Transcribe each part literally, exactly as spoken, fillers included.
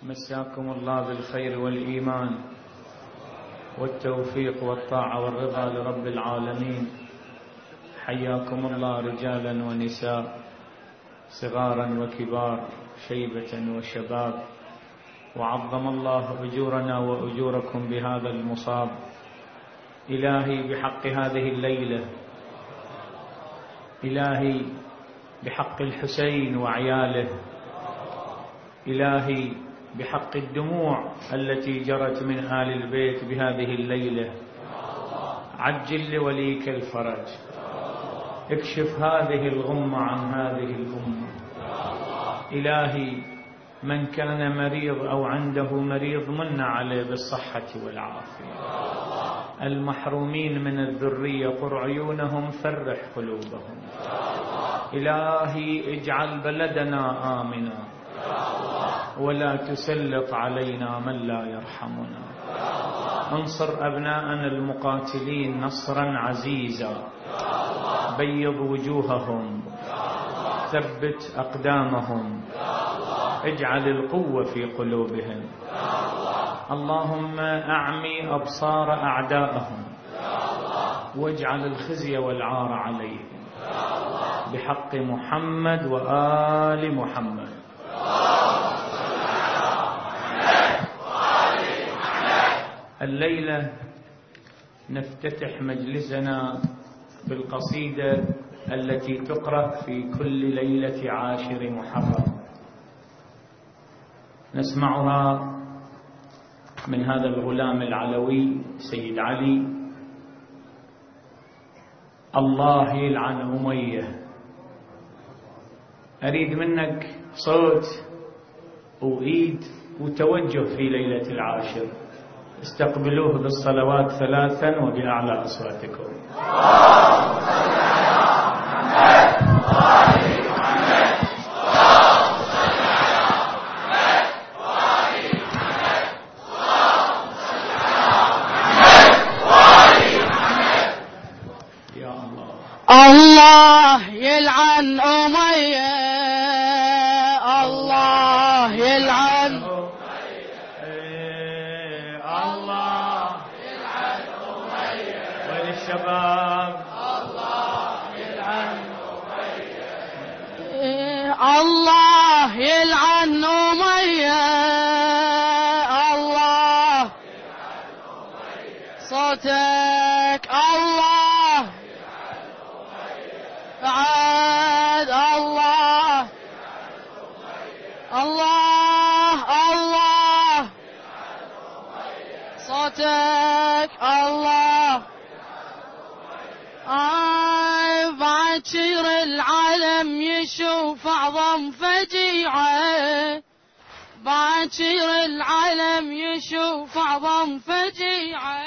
مساكم الله بالخير والإيمان والتوفيق والطاعة والرضا لرب العالمين. حياكم الله رجالا ونساء، صغارا وكبار، شيبة وشباب، وعظم الله أجورنا وأجوركم بهذا المصاب. إلهي بحق هذه الليلة، إلهي بحق الحسين وعياله، إلهي بحق الدموع التي جرت من آل البيت بهذه الليلة، عجل لوليك الفرج، اكشف هذه الغمة عن هذه الأمة. إلهي من كان مريض أو عنده مريض من عليه بالصحة والعافية، المحرومين من الذرية قر عيونهم، فرح قلوبهم. إلهي اجعل بلدنا آمنا ولا تسلط علينا من لا يرحمنا. انصر أبناءنا المقاتلين نصرا عزيزا، بيض وجوههم، ثبت أقدامهم، اجعل القوة في قلوبهم. اللهم أعمي أبصار أعدائهم واجعل الخزي والعار عليهم بحق محمد وآل محمد. الليلة نفتتح مجلسنا بالقصيدة التي تقرأ في كل ليلة عاشر محرم. نسمعها من هذا الغلام العلوي سيد علي: الله يلعن أمية. أريد منك صوت وإيد وتوجه في ليلة العاشر، استقبلوه بالصلوات ثلاثا وبأعلى أصواتكم. الله يلعن أمية، الله يلعن الله يلعن أمية، وللشباب الله يلعن أمية، الله يلعن أمية، الله صوتك الله بعد الله الله الله صوتك الله. آه باكر العالم يشوف أعظم فجيعة، باكر العالم يشوف أعظم فجيعة،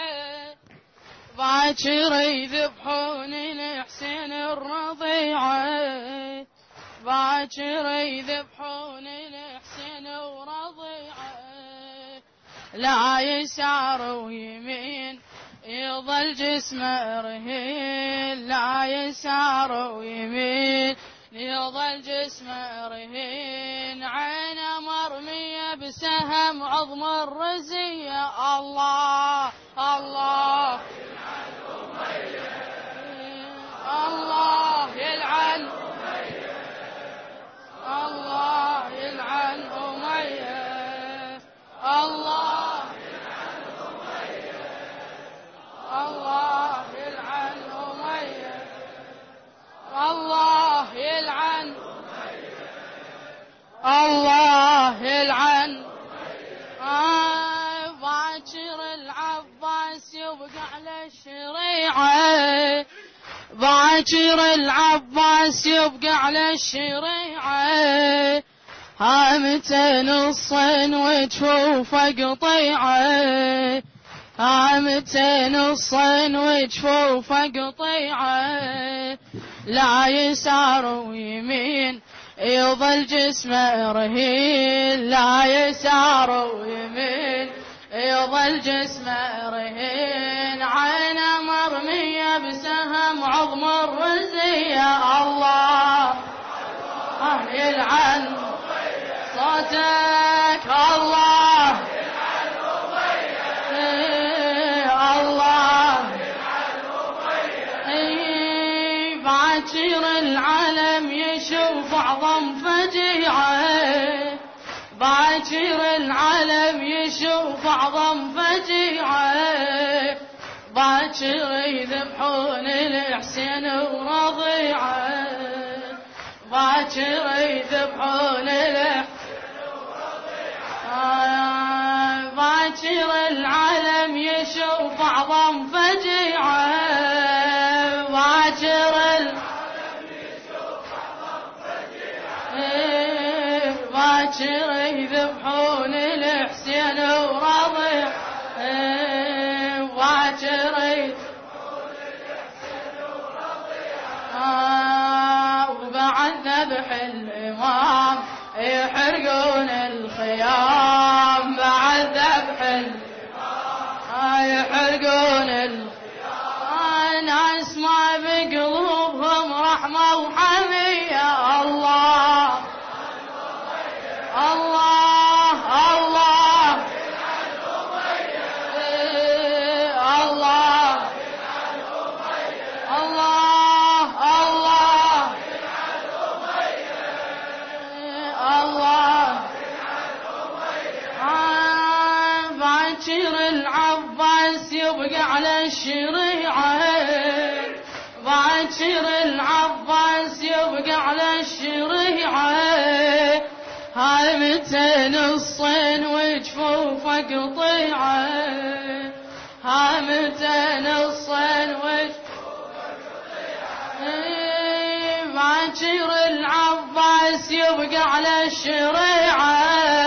باكر يذبحون الحسين الرضيعة، باكر يذبحون الحسين ورضيعة، لا يسار ويمين يظل جسمه رهين، لا يسار ويمين يظل جسمه رهين، عينه مرمية بسهم عظم الرزية. الله الله الله يلعن الله يلعن أمية، الله يلعن أمية، الله يلعن أمية، الله يلعن الله يلعن. آه باكر العباس يبقى على الشريعة، باكر العباس يبقى على الشريعة، هامتين الصين وجفوفه قطيعة، هامتين الصين وجفوفه قطيعة، لا يسار ويمين يظل جسمه رهين، لا يسار ويمين يظل جسمه رهين، عينه مرمية بسهم عظم الرزية. الله يلعن صوتك الله باكر العالم يشوف أعظم فجيعة، باكر يذبحون الحسين ورضيعه، باكر يذبحون الحسين ورضيعه، باكر العالم يشوف أعظم فجيعة، باكر العالم يشوف أعظم فجيعة، باكر يذبحون الحسين ورضيعه، باكر يذبحون الحسين ورضيعه، وبعد ذبح الإمام يحرقون الخيام، بعد ذبح الإمام يحرقون الخيام، ناس ما بقلوبهم رحمة وحمية. الله الله الله الله الله الله باكر العباس يبقى على الشريعة، باكر العباس يبقى على الشريعة، هاي متى نصين وجفوفه قطيعة، هاي متى نصين وجفوفه قطيعة، باكر العباس يبقى على الشريعة،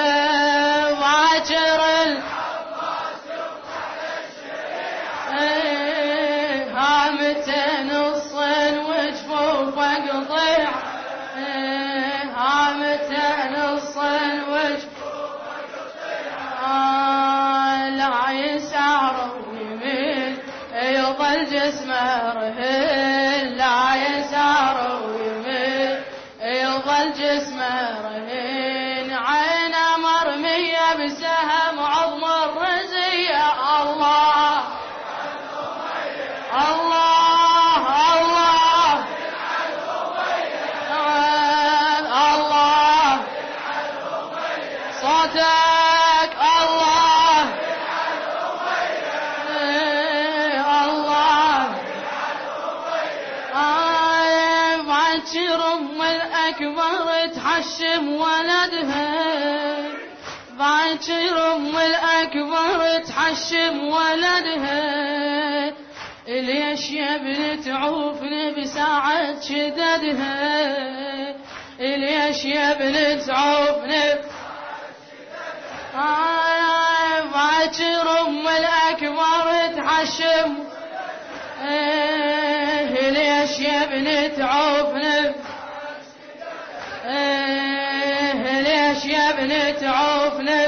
باكر العباس يبقى على الشريعة، هاي متى نصين وجفوفه قطيعة، هاي متى نصين وجفوفه قطيعة، لا يسار ويمين يظل جسمه رهين، لا يسار ويمين يظل جسمه رهين، عينه مرمية بسهم عظم الرزية. الله الله الله الله صوتك الله الله باكر أم الأكبر تحشم ولدها، باكر أم الأكبر تحشم ولدها، ليش يا ابن تعوفني بساعة شددها، ليش يا ابن تعوفني آه باكر أم الأكبر تحشم، إيه ليش يا ابن تعوفني، إيه ليش يا ابن تعوفني،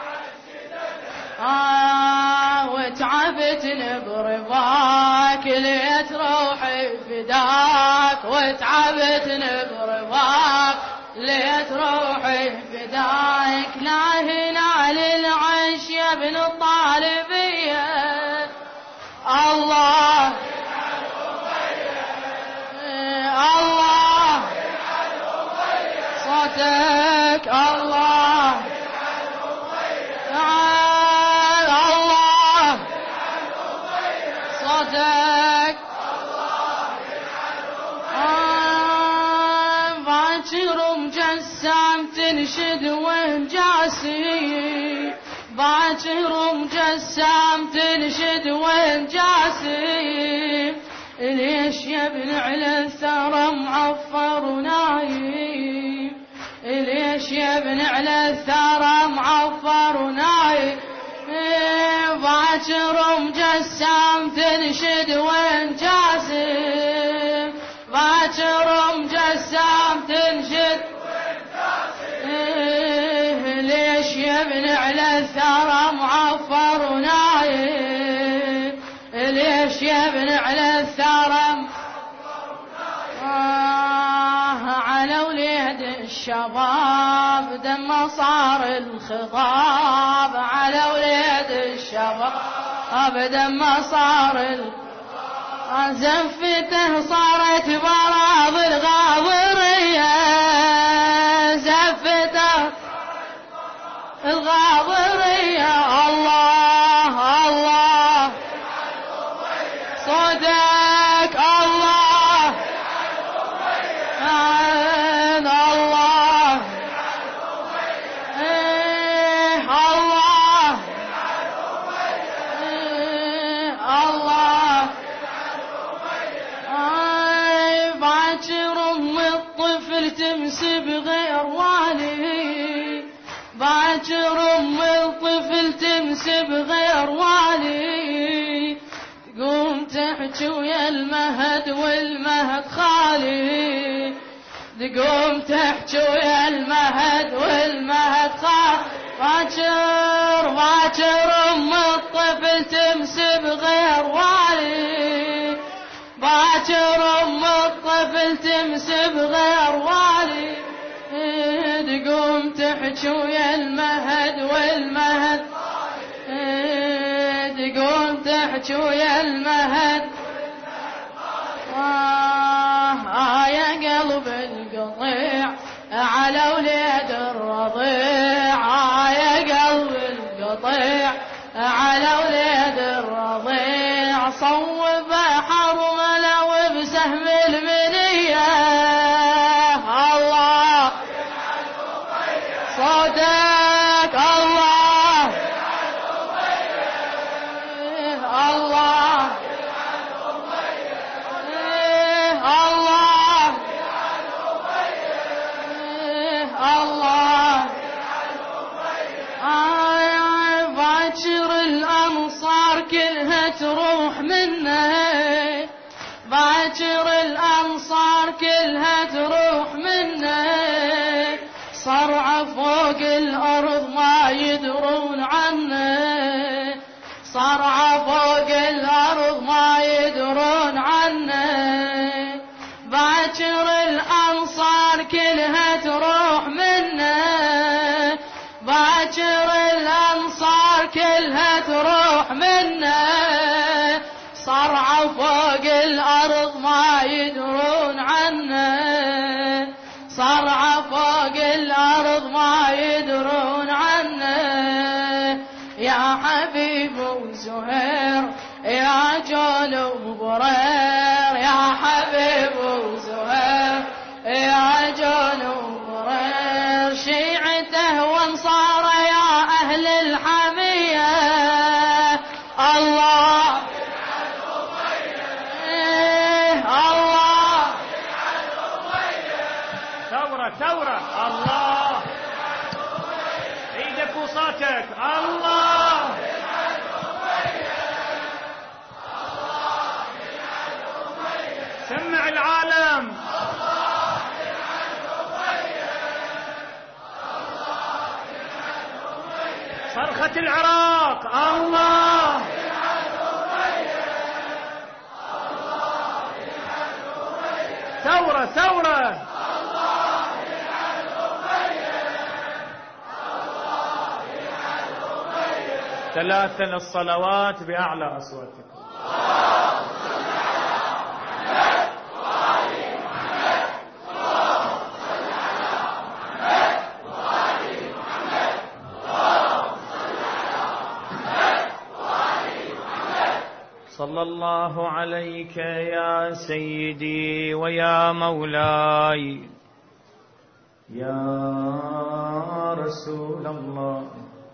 آه وتعبتني برضاك ليت روحي فداك، وتعبتني برضاك ليت روحي فداك، لا هنا للعيش يا ابن الطالبية. الله الله صوتك الله تعال الله صوتك باكر مجسام تنشد وانجاسي، باكر مجسام تنشد وانجاسي، ليش يا ابن على الثرى معفر ونايم، ليش يا ابن على الثرى معفر ونايم، باكر مجسام تنشد وانجاسم، باكر مجسام تنشد وانجاسم، ليش يا ابن على الثرى معفر ونايم، ليش يا ابن على الثرى آه على وليد الشباب دم صار الخضاب، على وليد الشباب دم صار الخضاب، زفته صارت براض الغاضرية، زفته الغاضرية. الله الله صدق الله عين الله إيه الله إيه الله. اي باكر ام الطفل تمسي بغير والي، باكر ام الطفل تمسي بغير والي، تقوم تحكي ويا المهد والمهد خالي، تقوم تحكي ويا المهد والمهد خالي. باكر باكر ام الطفل تمسي بغير والي، باكر ام الطفل تمسي بغير والي، تقوم تحكي ويا المهد والمهد، تقوم تحكي ويا المهد. آه يا قلب القطيع على وليد الرضيع، آه يا قلب القطيع على وليد الرضيع، صوب حرمله وبسهم المنية. الله صدق الله الله الله الله. باكر الأنصار كلها تروح منه، باكر الأنصار كلها تروح منه، صرعى فوق الأرض ما يدرون عنه، صرعى فوق الأرض ما يدرون عنه، باكر الأنصار كلها تروح منه، باكر الأنصار كلها تروح منه، صرعى فوق الأرض ما يدرون عنه، صرعى فوق الأرض ما يدرون عنه. يا حبيب وزهير يا جنوب برير، يا حبيب وزهير يا جنوب برير، شيعته وانصاره يا أهل الحمية. الله إيه الله ثورة ثورة. الله ايدك وصوتك. الله سمع العالم. صرخة العراق. الله ثورة ثورة. ثلاثا الصلوات بأعلى أصواتكم. صلى الله عليك يا سيدي ويا مولاي يا رسول الله،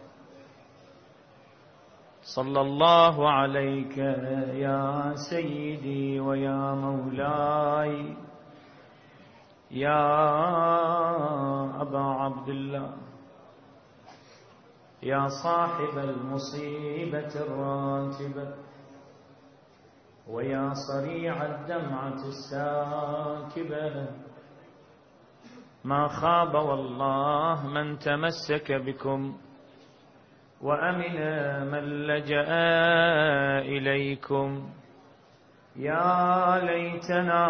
صلى الله عليك يا سيدي ويا مولاي يا أبا عبد الله، يا صاحب المصيبة الراتبة ويا صريع الدمعة الساكبة، ما خاب والله من تمسك بكم وأمن من لجأ إليكم. يا ليتنا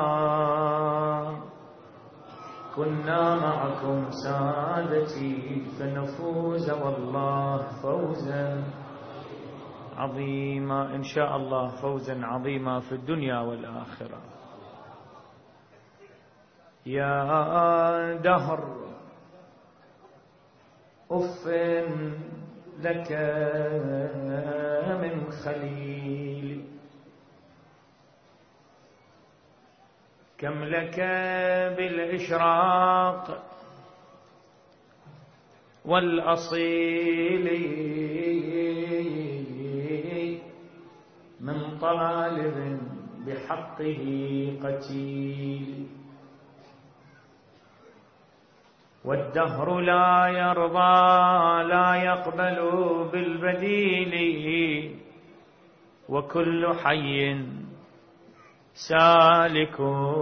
كنا معكم سادتي فنفوز والله فوزا عظيما، إن شاء الله فوزا عظيما في الدنيا والآخرة. يا دهر أف لك من خليل، كم لك بالإشراق والأصيل من طالب بحقه قتيل، والدهر لا يرضى لا يقبل بالبديل، وكل حي سالك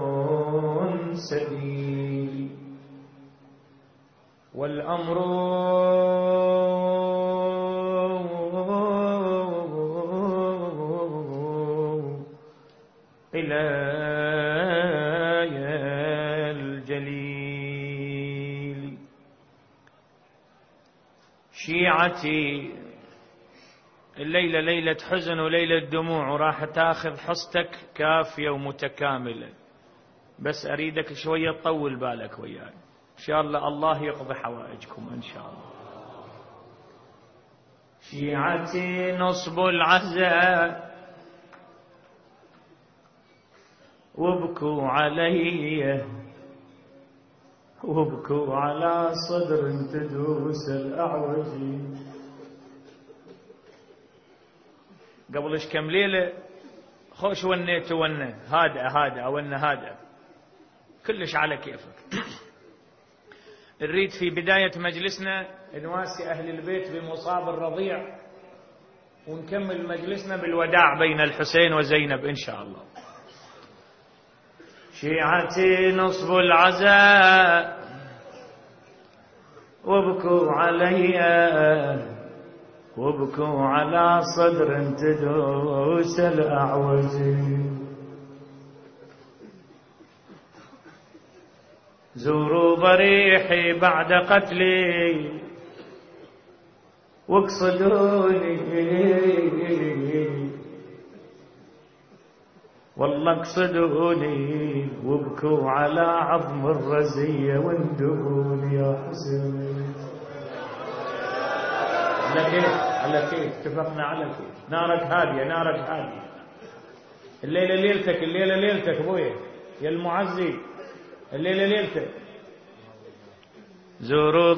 سبيل، والأمر إلى الجليل. شيعتي الليلة ليلة حزن وليلة دموع، وراح تاخذ حصتك كافية ومتكاملة، بس أريدك شوية تطول بالك وياي إن شاء الله، الله يقضي حوائجكم إن شاء الله. شيعتي نصب العزاء وابكوا علي، وابكوا على صدر تدوس الأعوجي. قبل ايش كم ليلة خوش ونيت ونه هادئة هادئة ونه هادئة كلش على كيفك. نريد في بداية مجلسنا نواسي أهل البيت بمصاب الرضيع، ونكمل مجلسنا بالوداع بين الحسين وزينب إن شاء الله. شيعتي نصب العزاء وابكوا علي، وابكوا على صدر تدوس الأعوجي. زوروا ضريحي بعد قتلي واقصدوني، والله اقصدوني، وابكوا على عظم الرزية واندبوني يا حسين. على كيف على كيف اتفقنا على كيف. نارك هادية نارك هادية. الليلة ليلتك الليلة ليلتك ابويا يا المعزي، الليلة ليلتك. زوروا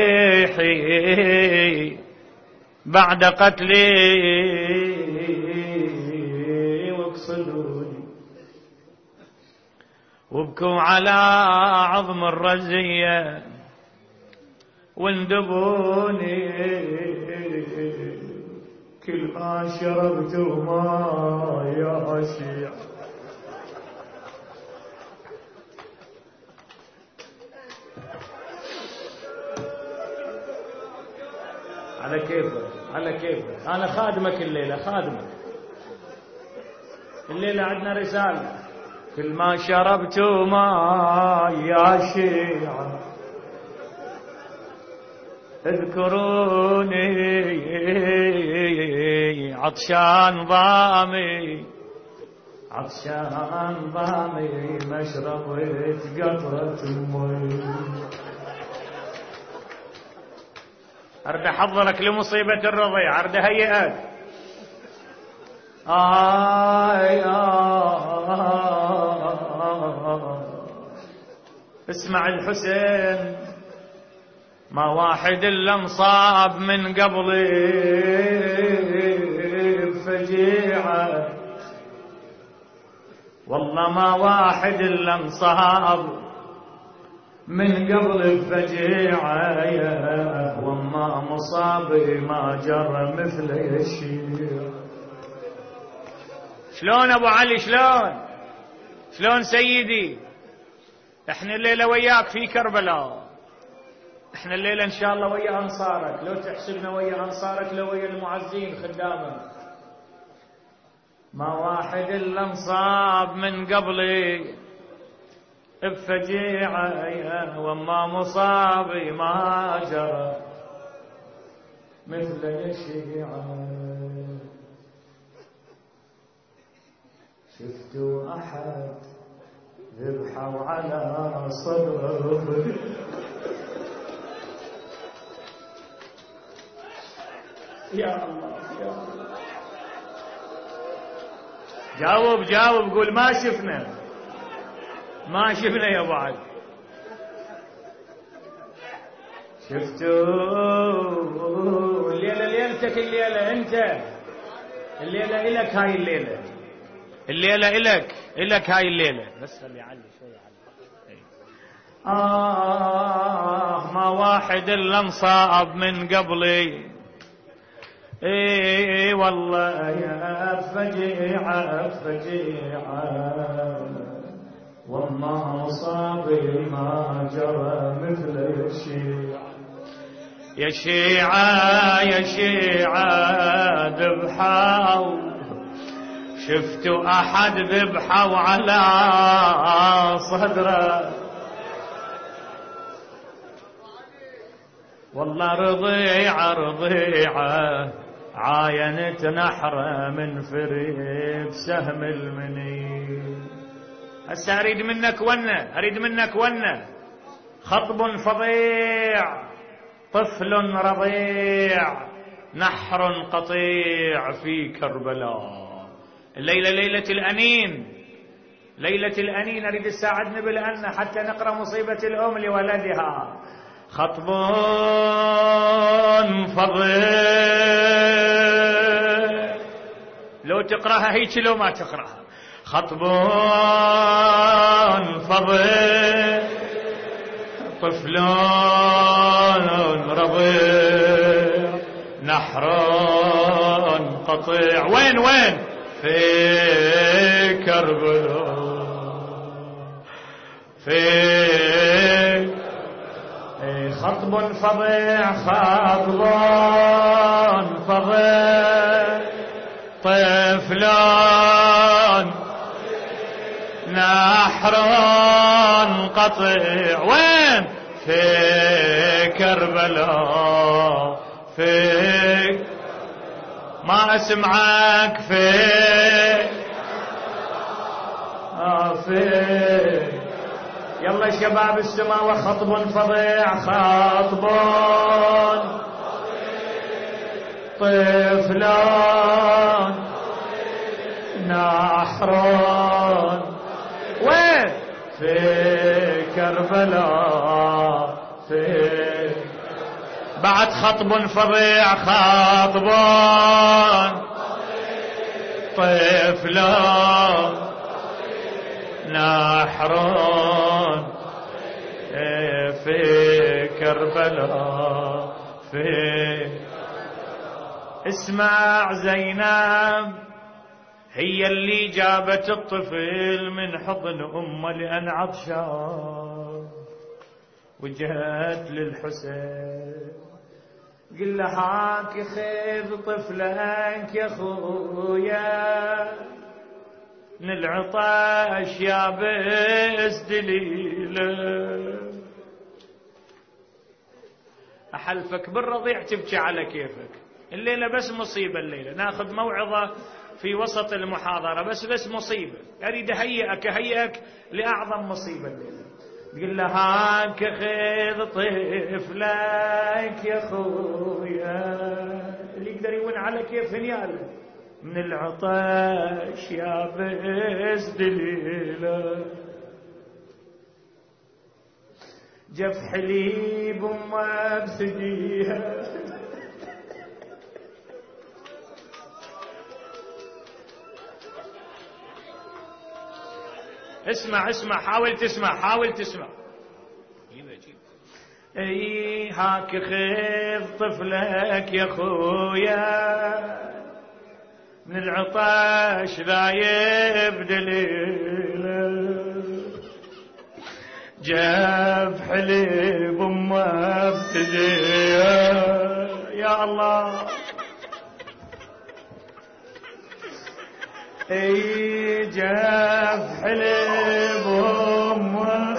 ضريحي بعد قتلي واقصدوني، وابكوا على عظم الرزية واندبوني. كل ما شربت ماء يا شيع على كيفك على كيفك. أنا خادمك الليلة خادمك الليلة. عندنا رسالة. كل ما شربت ماء يا شيعة اذكروني، عطشان ضامي عطشان ضامي ما شربت قطرة مي. أرد أحضرك لمصيبة الرضيع، أرد هيئك. آي آه اسمع الحسين، ما واحد إلا انصاب من قبلي بفجيعة، والله ما واحد إلا انصاب من قبل بفجيعة، وما مصابي ما جرى مثل الشيع. شلون أبو علي شلون شلون سيدي؟ احنا الليلة وياك في كربلاء، احنا الليلة ان شاء الله ويا انصارك، لو تحسبنا ويا انصارك لو ويا المعزين خدامك. ما واحد الا انصاب من قبلي بفجيعة، وما مصابي ما جرى مثل الشيعة. شفتوا أحد ذبحوا على صدره، يا الله يا الله. جاوب جاوب قول ما شفنا ما شفنا يا بعد. شفتوا الليلة ليلتك الليلة انت الليلة إلك هاي الليلة الليلة إلك إلك هاي الليلة بس خلي يعلي شوي علي. آه ما واحد إلا انصاب من قبلي اي والله يا فجيعة فجيعة والله صابي ما جرى مثل الشيعة يا شيعة يا شيعة ذبحوا شفتوا أحد ذبحوا على صدره والله رضيعة رضيعة عاينت نحره من فريق سهم المني. هسه أريد منك ونة أريد منك ونة. خطب فظيع طفل رضيع نحر قطيع في كربلاء. الليلة ليلة الأنين ليلة الأنين. أريد تساعدني بالأن حتى نقرأ مصيبة الأم لولدها. خطب فظيع لو تقرأها هيك لو ما تقرأها. خطب فظيع طفل رضيع نحر قطيع. وين وين في كربلاء في خطب فظيع خطب فظيع طفلان نحر قطيع. وين في كربلاء في ما اسمعك في آه في يلا شباب السماء. وخطب فظيع خطب طفلان نحران. وين في كربلاء في بعد خطب فظيع خطب طفلان نحران في كربلاء في. اسمع زينب هي اللي جابت الطفل من حضن امه لان عطشان وجهت للحسين قل له هاك خذ طفلك يا خويا من العطش يا بس دليله. احلفك بالرضيع تبكي على كيفك. الليله بس مصيبه. الليله ناخذ موعظه في وسط المحاضره بس بس مصيبه. اريد اهيئك اهيئك لاعظم مصيبه الليله. تقول له هاك خذ طفلك يا خويا اللي يقدر يون على كيف هنياله من العطش يا بس دليله. جف حليب وما بثديها اسمع اسمع حاول تسمع حاول تسمع. اي هاك خذ طفلك يا خويا من العطش ذايب دليله. جاب حليب وما ابتديها يا الله. اي جاب حليب وما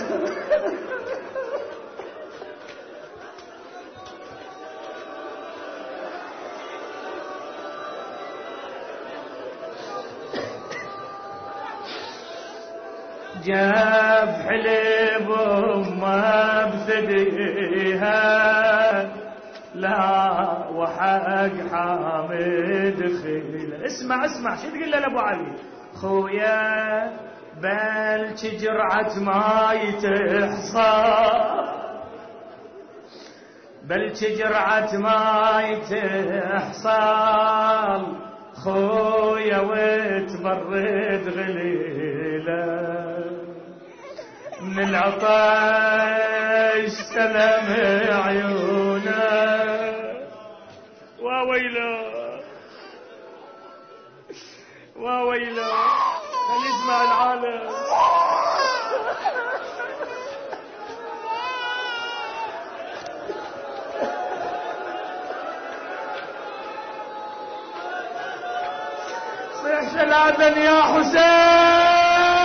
جاب حليب وما بثديها لا وحق حامد خيله. اسمع اسمع شو تقول له لابو علي؟ خويا بلش جرعة ماي تحصى، بلش جرعة ماي تحصل خويا وتبرد غليله، من العطش سلم عيونه. واويله واويله خلي يسمع العالم. صيح شلاذا يا حسين.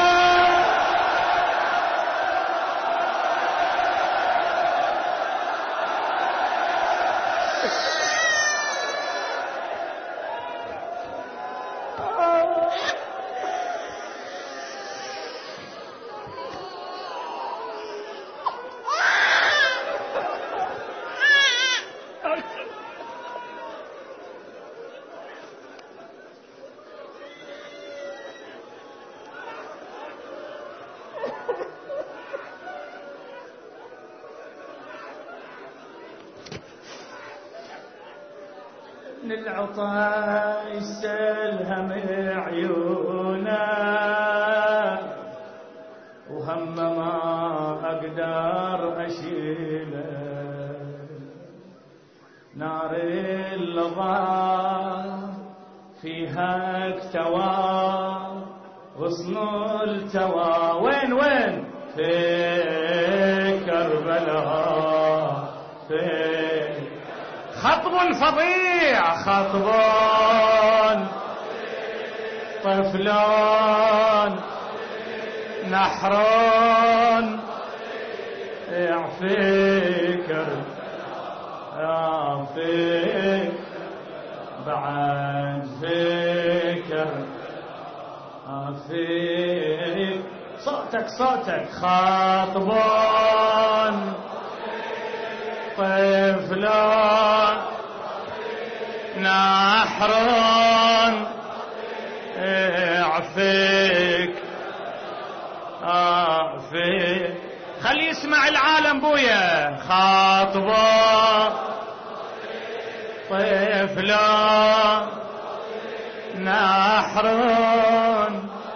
العطاش سلهم عيونا وهم ما أقدر أشيله، نار اللظى فيها اكتوى غصن التوى. وين وين؟ في كربلاء. في خطب فظيع، خطب طفلان نحران يعفيك يعفيك بعد فكر عفيك. صوتك صوتك. خطبان طفلان نحران يعفيك عفيك. خلي يسمع العالم بويا. خاطبه طفلان نحران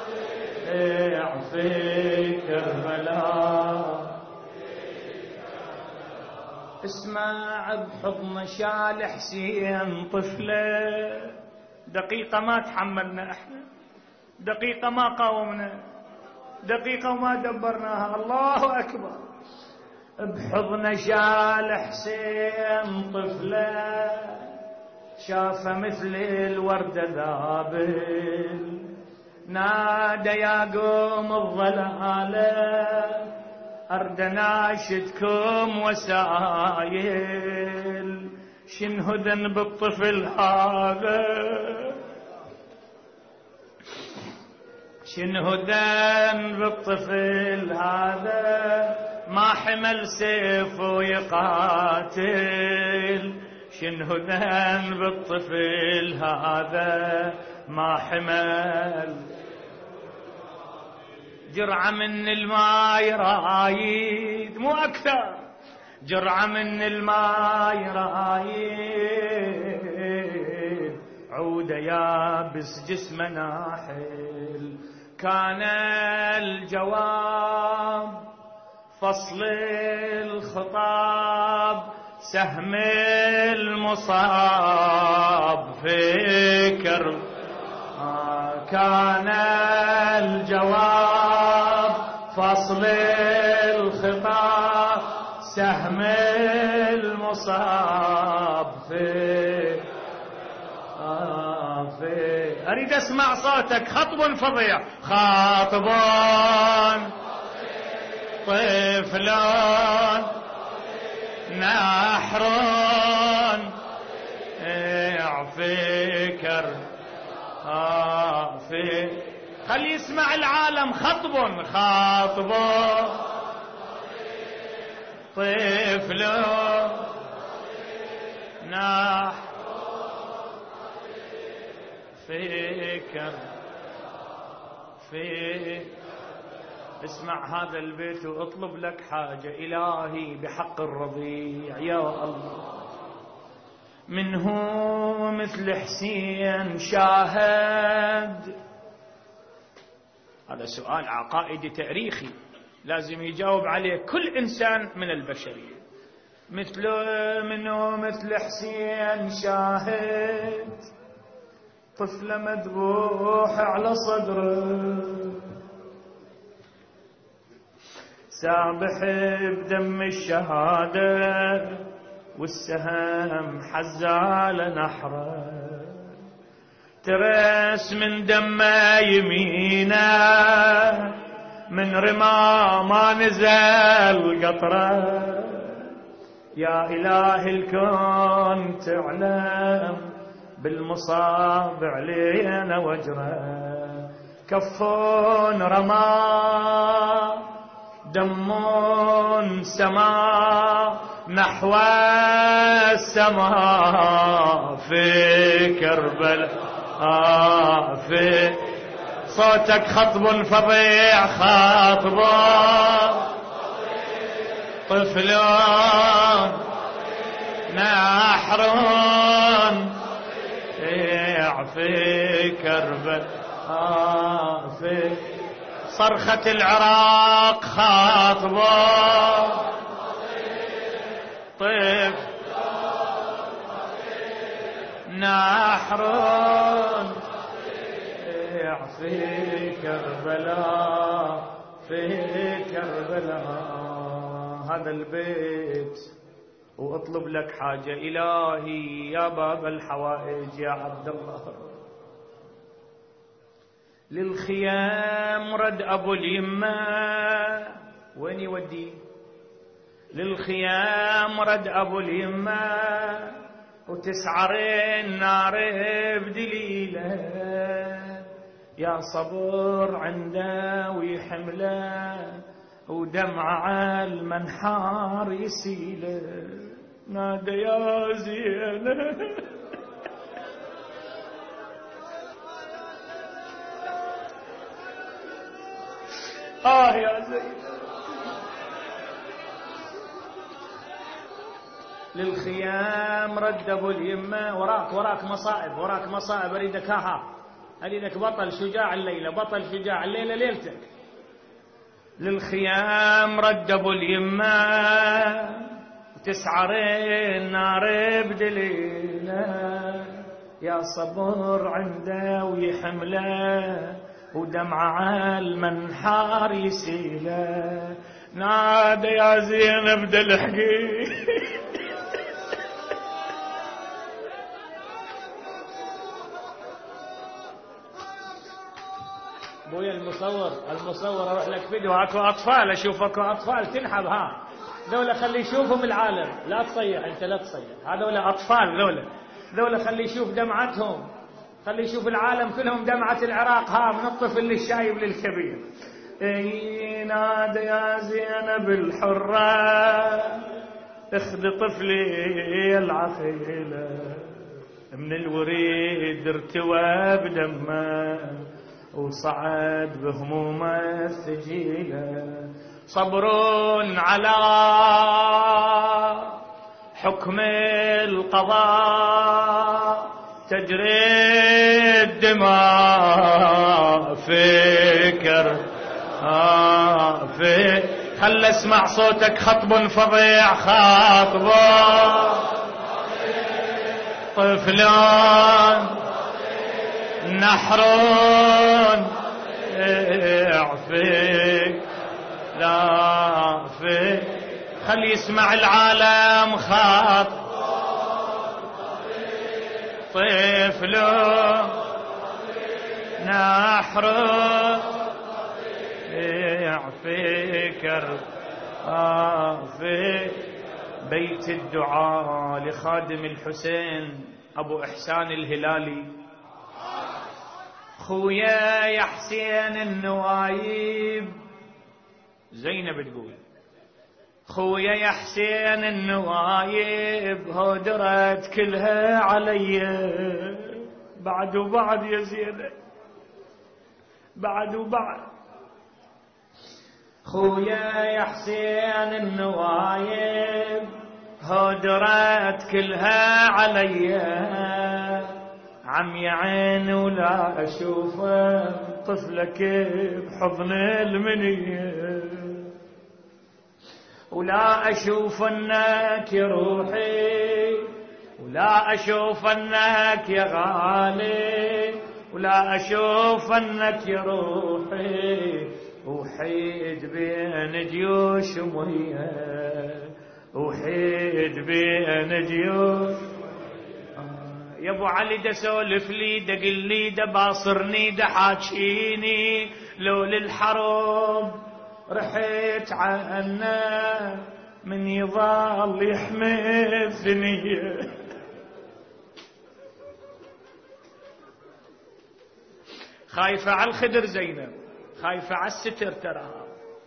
يعفيك كربلاء. اسمع بحضن شال حسين طفله، دقيقة ما تحملنا احنا، دقيقة ما قاومنا، دقيقة وما دبرناها. الله أكبر. بحضن شال حسين طفله، شافه مثل الوردة ذابل، نادى يا قوم الضلالة أرد ناشدكم وسايل، شنو ذنب الطفل هذا، شنو ذنب الطفل هذا، ما حمل سيف ويقاتل، شنو ذنب الطفل هذا ما حمل جرعة من الماي رايد، مو أكثر، جرعة من الماي رايد، عودة يابس جسمه ناحل، كان الجواب فصل الخطاب، سهم المصاب فكر، كان الجواب فصل الخطاب، سهم المصاب في في أريد أسمع صوتك. خطب فظيع، خاطبان طفلان نحران يعفكر في، خلي يسمع العالم. خطب خاطب طفل ناح فكر في اسمع هذا البيت واطلب لك حاجة إلهي بحق الرضيع يا الله. منه مثل حسين شاهد، هذا سؤال عقائدي تاريخي لازم يجاوب عليه كل إنسان من البشرية. مثل منه مثل حسين شاهد، طفل مذبوح على صدره، سابح بدم الشهادة، والسهم حزال نحره، ترس من دمه يمينه، من رما ما نزل قطره. يا إله الكون تعلم بالمصاب علينا وجره، كفون رما دمون سما نحو السماء في كربلاء. آه في صوتك خطب فظيع خاطب طفلون نحرون في كربلاء. آه في صرخة العراق خاطبة طيف نحرون في كربلاء في كربلاء. هذا البيت واطلب لك حاجة إلهي يا باب الحوائج يا عبد الله. للخيام رد أبو اليمة وين يودي؟ للخيام رد أبو اليمة وتسعرين نار بدليله، يا صبر عنده ويحمله ودمع على المنحار يسيله. نادى يا زينة آه يا زين. للخيام رد أبو اليمة، وراك وراك مصائب وراك مصائب، أريدك ها أريدك بطل شجاع الليلة، بطل شجاع الليلة ليلتك. للخيام رد أبو اليمة وتسعرين نار بدليله، يا صبر عنده ويحمله ودمع على المنحار يسيله. نادى يا زينب دلحقي بويا المصور المصور اروح لك فيديو، اكو اطفال اشوف اكو اطفال تنحب، ها ذولا خلي يشوفهم العالم، لا تصيح انت لا تصيح، هذولا اطفال ذولا ذولا خلي يشوف دمعتهم، خلي يشوف العالم كلهم دمعة العراق، ها من الطفل للشايب للكبير. اي نادى يا زينب الحرة اخذ طفلي العقيلة، من الوريد ارتوى بدمه وصعد بهمومه الثجيلة. صبر على حكم القضاء تجري الدماء فكر آه في خل اسمع صوتك خطب فظيع خاطبه طفلان نحرون اعفيك لا فيك خلي يسمع العالم خاط طفلون نحرون اعفيك اعفيك. بيت الدعاء لخادم الحسين أبو إحسان الهلالي. خويا يا حسين النوايب، زينب تقول خويا يا حسين النوايب هودرت كلها علي، بعد وبعد يا زينب بعد وبعد. خويا يا حسين النوايب هودرت كلها علي، عمي عين ولا اشوفه طفلك بحضن المنيه، ولا اشوف انك يا روحي، ولا اشوف انك يا غالي، ولا اشوف انك يا روحي، وحيد بين جيوش مية، وحيد بين جيوش. آه يا ابو علي دا سولف لي دا قل لي دا باصرني دا حاكيني، لو للحرب رحت عنا من يظل يحمي الثنية. خايفة على الخدر زينب، خايفة على الستر تراها،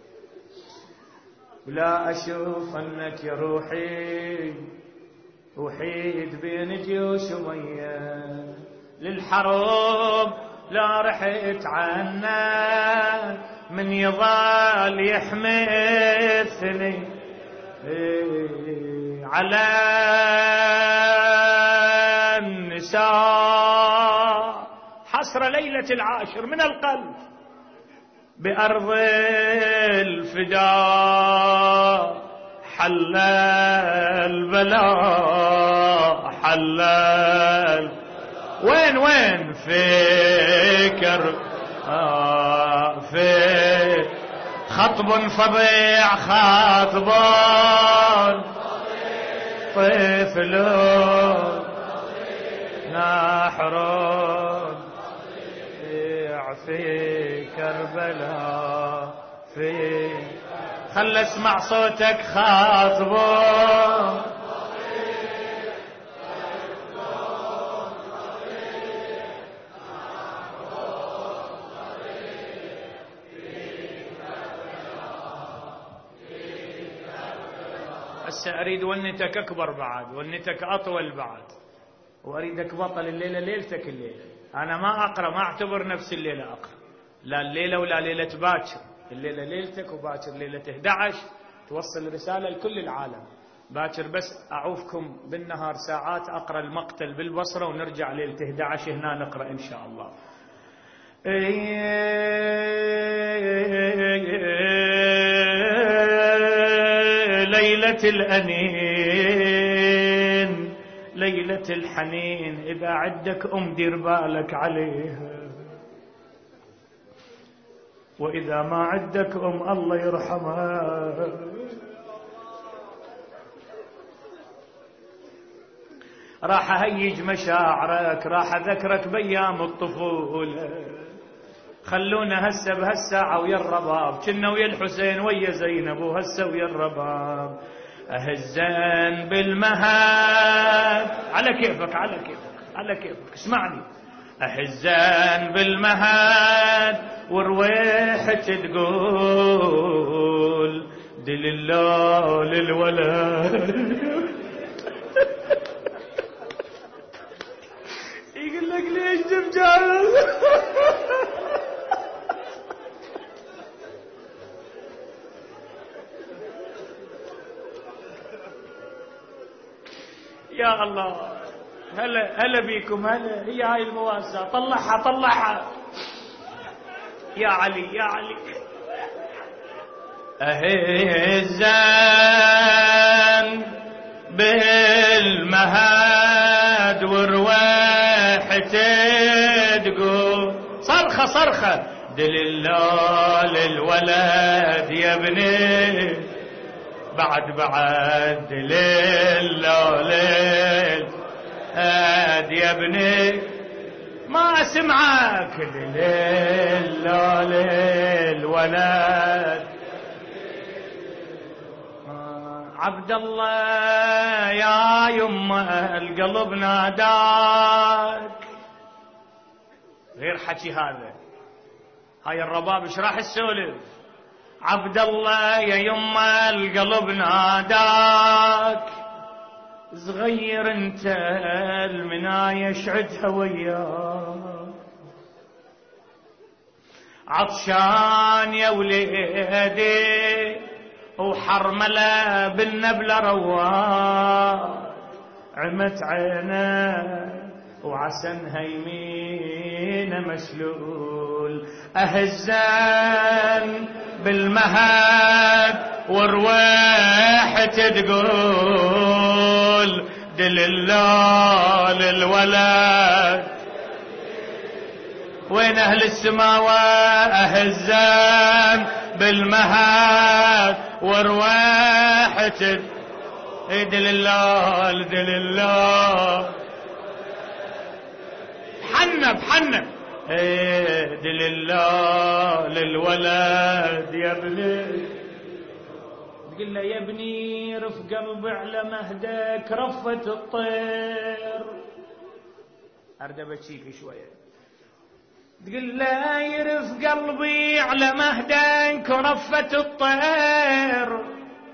ولا أشوف أنك يا روحي وحيد بين جيوش مية، للحرب لا رحت عنا من يظل يحمي الثني. إيه على النساء حسر ليلة العاشر من القلب بأرض الفداء، حل البلاء حل وين وين فكر آه في خطب فظيع خاطب طفل نحر في كربلاء، في خل اسمع صوتك خاطب هسه اريد ونتك اكبر بعد، ونتك اطول بعد، واريدك بطل الليله ليلتك الليله. انا ما اقرا، ما اعتبر نفسي الليله اقرا، لا الليله ولا ليله باكر، الليله ليلتك وباكر ليله احد عشر، توصل رساله لكل العالم. باكر بس اعوفكم بالنهار ساعات اقرا المقتل بالبصره، ونرجع ليله احد عشر هنا نقرا ان شاء الله. ليله الانين ليلة الحنين، إذا عدك أم دير بالك عليها، وإذا ما عدك أم الله يرحمها. راح أهيج مشاعرك، راح أذكرك بأيام الطفولة، خلونا هسه بهالساعة ويا الرباب، كنا ويا الحسين ويا زينب، وهسه ويا الرباب. أهزان بالمهاد على كيفك على كيفك على كيفك اسمعني. أهزان بالمهاد ورويحة تقول دل الله للولد. يقول لك ليش تبجال؟ يا الله هلا هلا بيكم، هلا هي هاي المواساة، طلعها طلعها يا علي يا علي. أهزان بالمهاد ورواحة تقول صرخة صرخة دل الله للولد يا ابني، بعد بعد ليل ليل هاد يا ابني ما اسمعك ليل ليل ولد. عبد الله يا يمه القلب ناداك، غير حكي هذا، هاي الرباب ايش راح تسولف؟ عبد الله يا يما القلب ناداك، صغير انت المناية شعدها وياك، عطشان يا وليدي وحرملة بالنبلة رواك، عمت عينه وعسنها يمينه مشلول، أهزان بالمهد ورويحة تقول دل الله للولد. وين أهل السماوات؟ أهزان بالمهد ورويحة دل الله دل الله. حنة بحنة دل الله للولد يا ابني. تقول له يا ابني رف قلبي على مهدك رفة الطير. أرد أبكيك شوية. تقول له يرف قلبي على مهدك رفة الطير،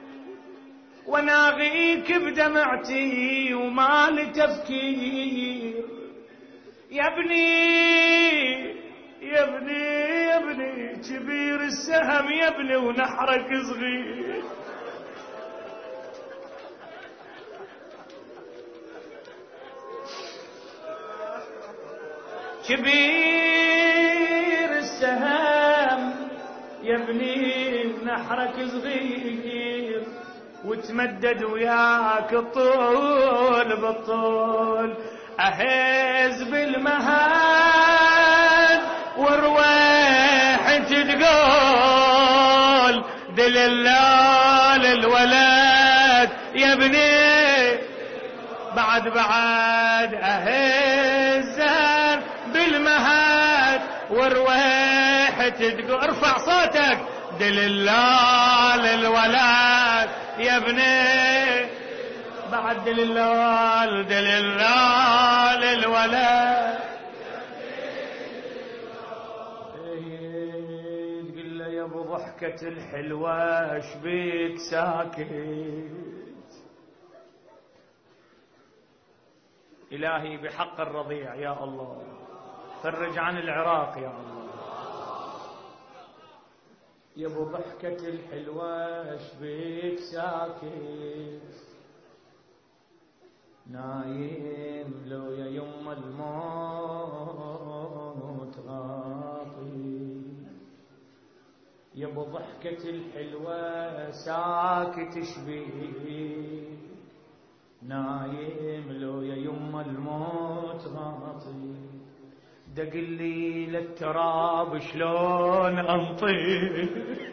وناغيك بدمعتي ومالي تفكير. يا ابني يا ابني يا ابني كبير السهم يا ابني ونحرك صغير. كبير السهم يا ابني نحرك صغير، وتمدد وياك الطول بالطول، أهز بالمهد ورويح تقول دل الله للولد يا ابني. بعد بعد أهز بالمهد ورويح تقول، ارفع صوتك دل الله للولد يا ابني. بعد دل الله دل الله للولد. تقول له يا ابو ضحكة الحلوة ايش بيك ساكت؟ إلهي بحق الرضيع يا الله فرج عن العراق يا الله. يا ابو ضحكة الحلوة ايش بيك ساكت؟ نايم لو يا يما الموت غاطي. يا ابو ضحكة الحلوة ساكت ايش بيك؟ نايم لو يا يما الموت غاطي. دقلي للتراب شلون انطي.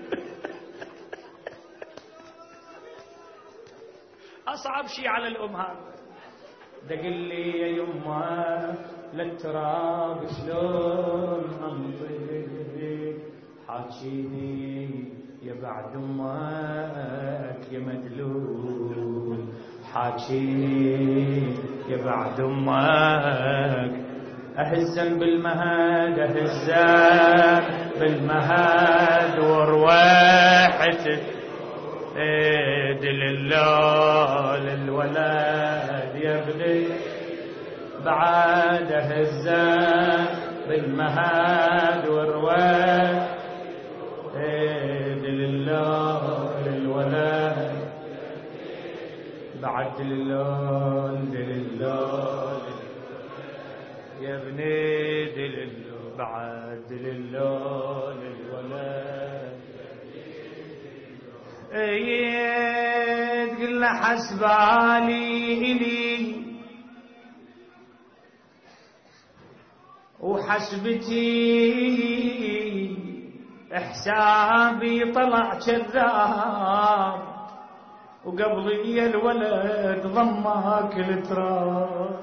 اصعب شيء على الام هذا. دقلي يا يما للتراب شلون انطي، حاجيني يا بعد امك يا مدلول، حاجيني يا بعد امك. أهزن بالمهد أهزن بالمهد ورويحة دل الله للولد يا ابني. بعد أهزن بالمهد ورويحة دل الله للولد. بعد دل الله دل الله يا ابني دل الله. بعد دل الله للولد. ايه تقول له حسبالي إلي وحسبتي حسابي طلع كذاب، وقبلي الولد ضمك التراب،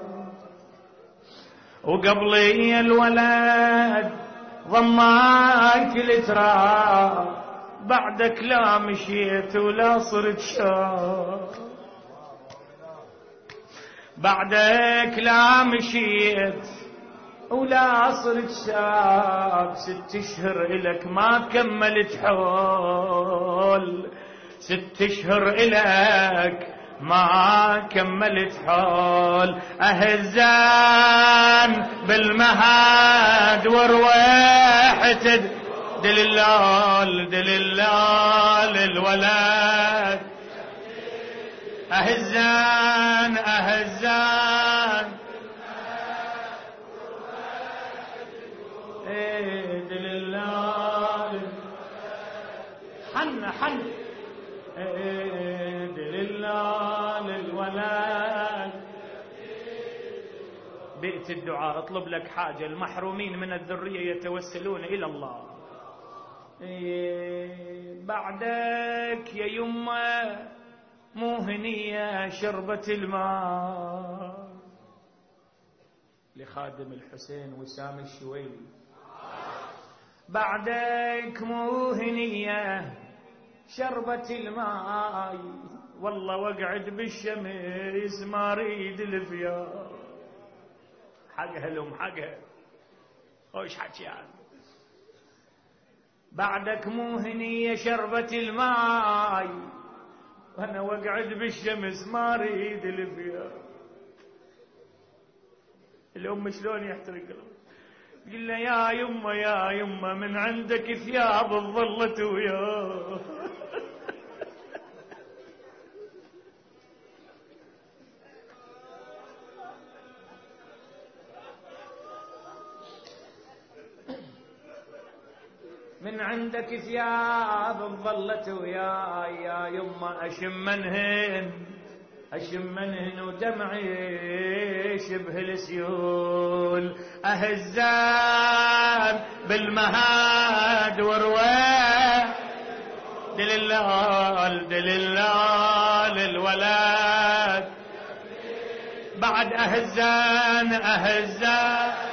وقبلي الولد ضمك التراب. بعدك لا مشيت ولا صرت شاب، بعدك لا مشيت ولا صرت شاب ست اشهر إلك ما كملت حول، ست اشهر إلك ما كملت حول. أهزان بالمهاد ورويحت دلال دلال الولد. أهزان أهزان ايه دلال حن حن ايه دلال الولد. بئت الدعاء اطلب لك حاجة، المحرومين من الذرية يتوسلون إلى الله. إيه بعدك يا يمه مو هنية شربت الماء لخادم الحسين وسام الشويلي. بعدك مو هنية شربت الماء، والله وقعد بالشمس ما اريد الفيا. حقها لهم حقها خوش حكيان. بعدك مو هنية شربت الماء، وانا وقعد بالشمس ما اريد الفيا. الام شلون يحترق له، قل له يا يمه يا يمه من عندك ثياب ظلت وياه. من عندك ثياب ظلت ويا يا يمه اشم منهن اشم منهن ودمعي شبه السيول. اهزان بالمهاد ورويح دلال دلال الولد. بعد اهزان اهزان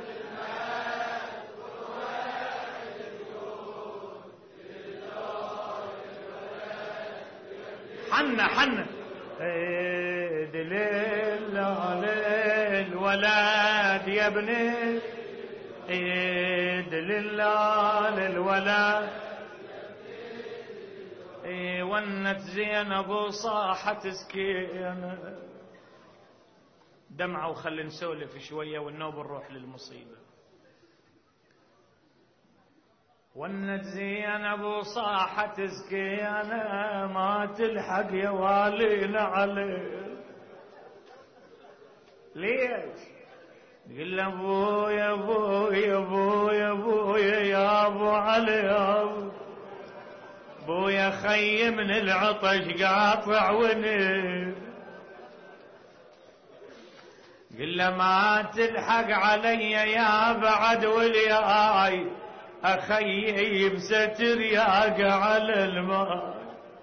حنا حنا دليل على الولد يا ابني، دليل على الولد. ونت زينب وصاحت سكينة. دمعة وخلي نسولف شوية والنوب نروح للمصيبة. ونت زينب وصاحت سكينة ما تلحق يا والينا عليه. ليش؟ قل ابويا ابويا ابويا ابويا يا ابو علي يا ابو ابويا خي من العطش قاطع ونير. قل له ما تلحق علي يا بعد ولياي أخي بستر ياقع على الماء.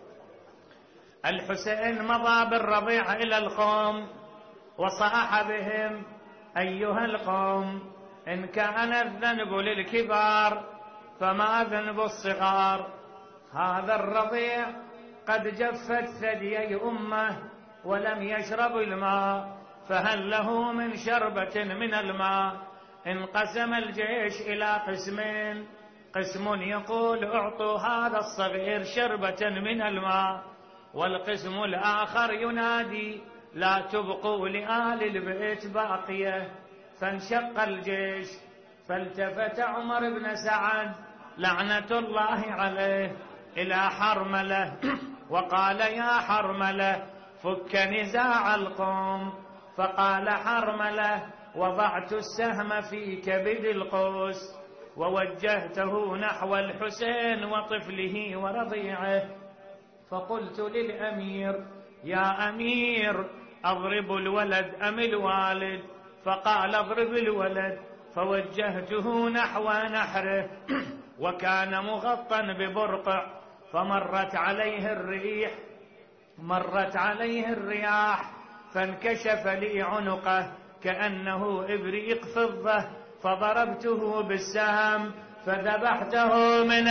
الحسين مضى بالرضيع إلى القوم وصاح بهم أيها القوم إن كان الذنب للكبار فما ذنب الصغار. هذا الرضيع قد جفت ثديي أمه ولم يشرب الماء، فهل له من شربة من الماء؟ انقسم الجيش إلى قسمين، قسم يقول اعطوا هذا الصغير شربة من الماء، والقسم الآخر ينادي لا تبقوا لآل البيت باقية. فانشق الجيش فالتفت عمر بن سعد لعنة الله عليه إلى حرملة وقال يا حرملة فك نزاع القوم. فقال حرملة وضعت السهم في كبد القوس ووجهته نحو الحسين وطفله ورضيعه، فقلت للأمير يا أمير أضرب الولد أم الوالد؟ فقال اضرب الولد. فوجهته نحو نحره وكان مغطى ببرقع، فمرت عليه الريح مرت عليه الرياح فانكشف لي عنقه كأنه إبريق فضة، فضربته بالسهم فذبحته من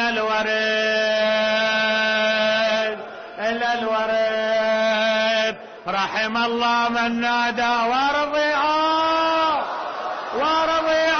الوريد إلى الوريد. رحم الله من نادى ورضيعه ورضيعه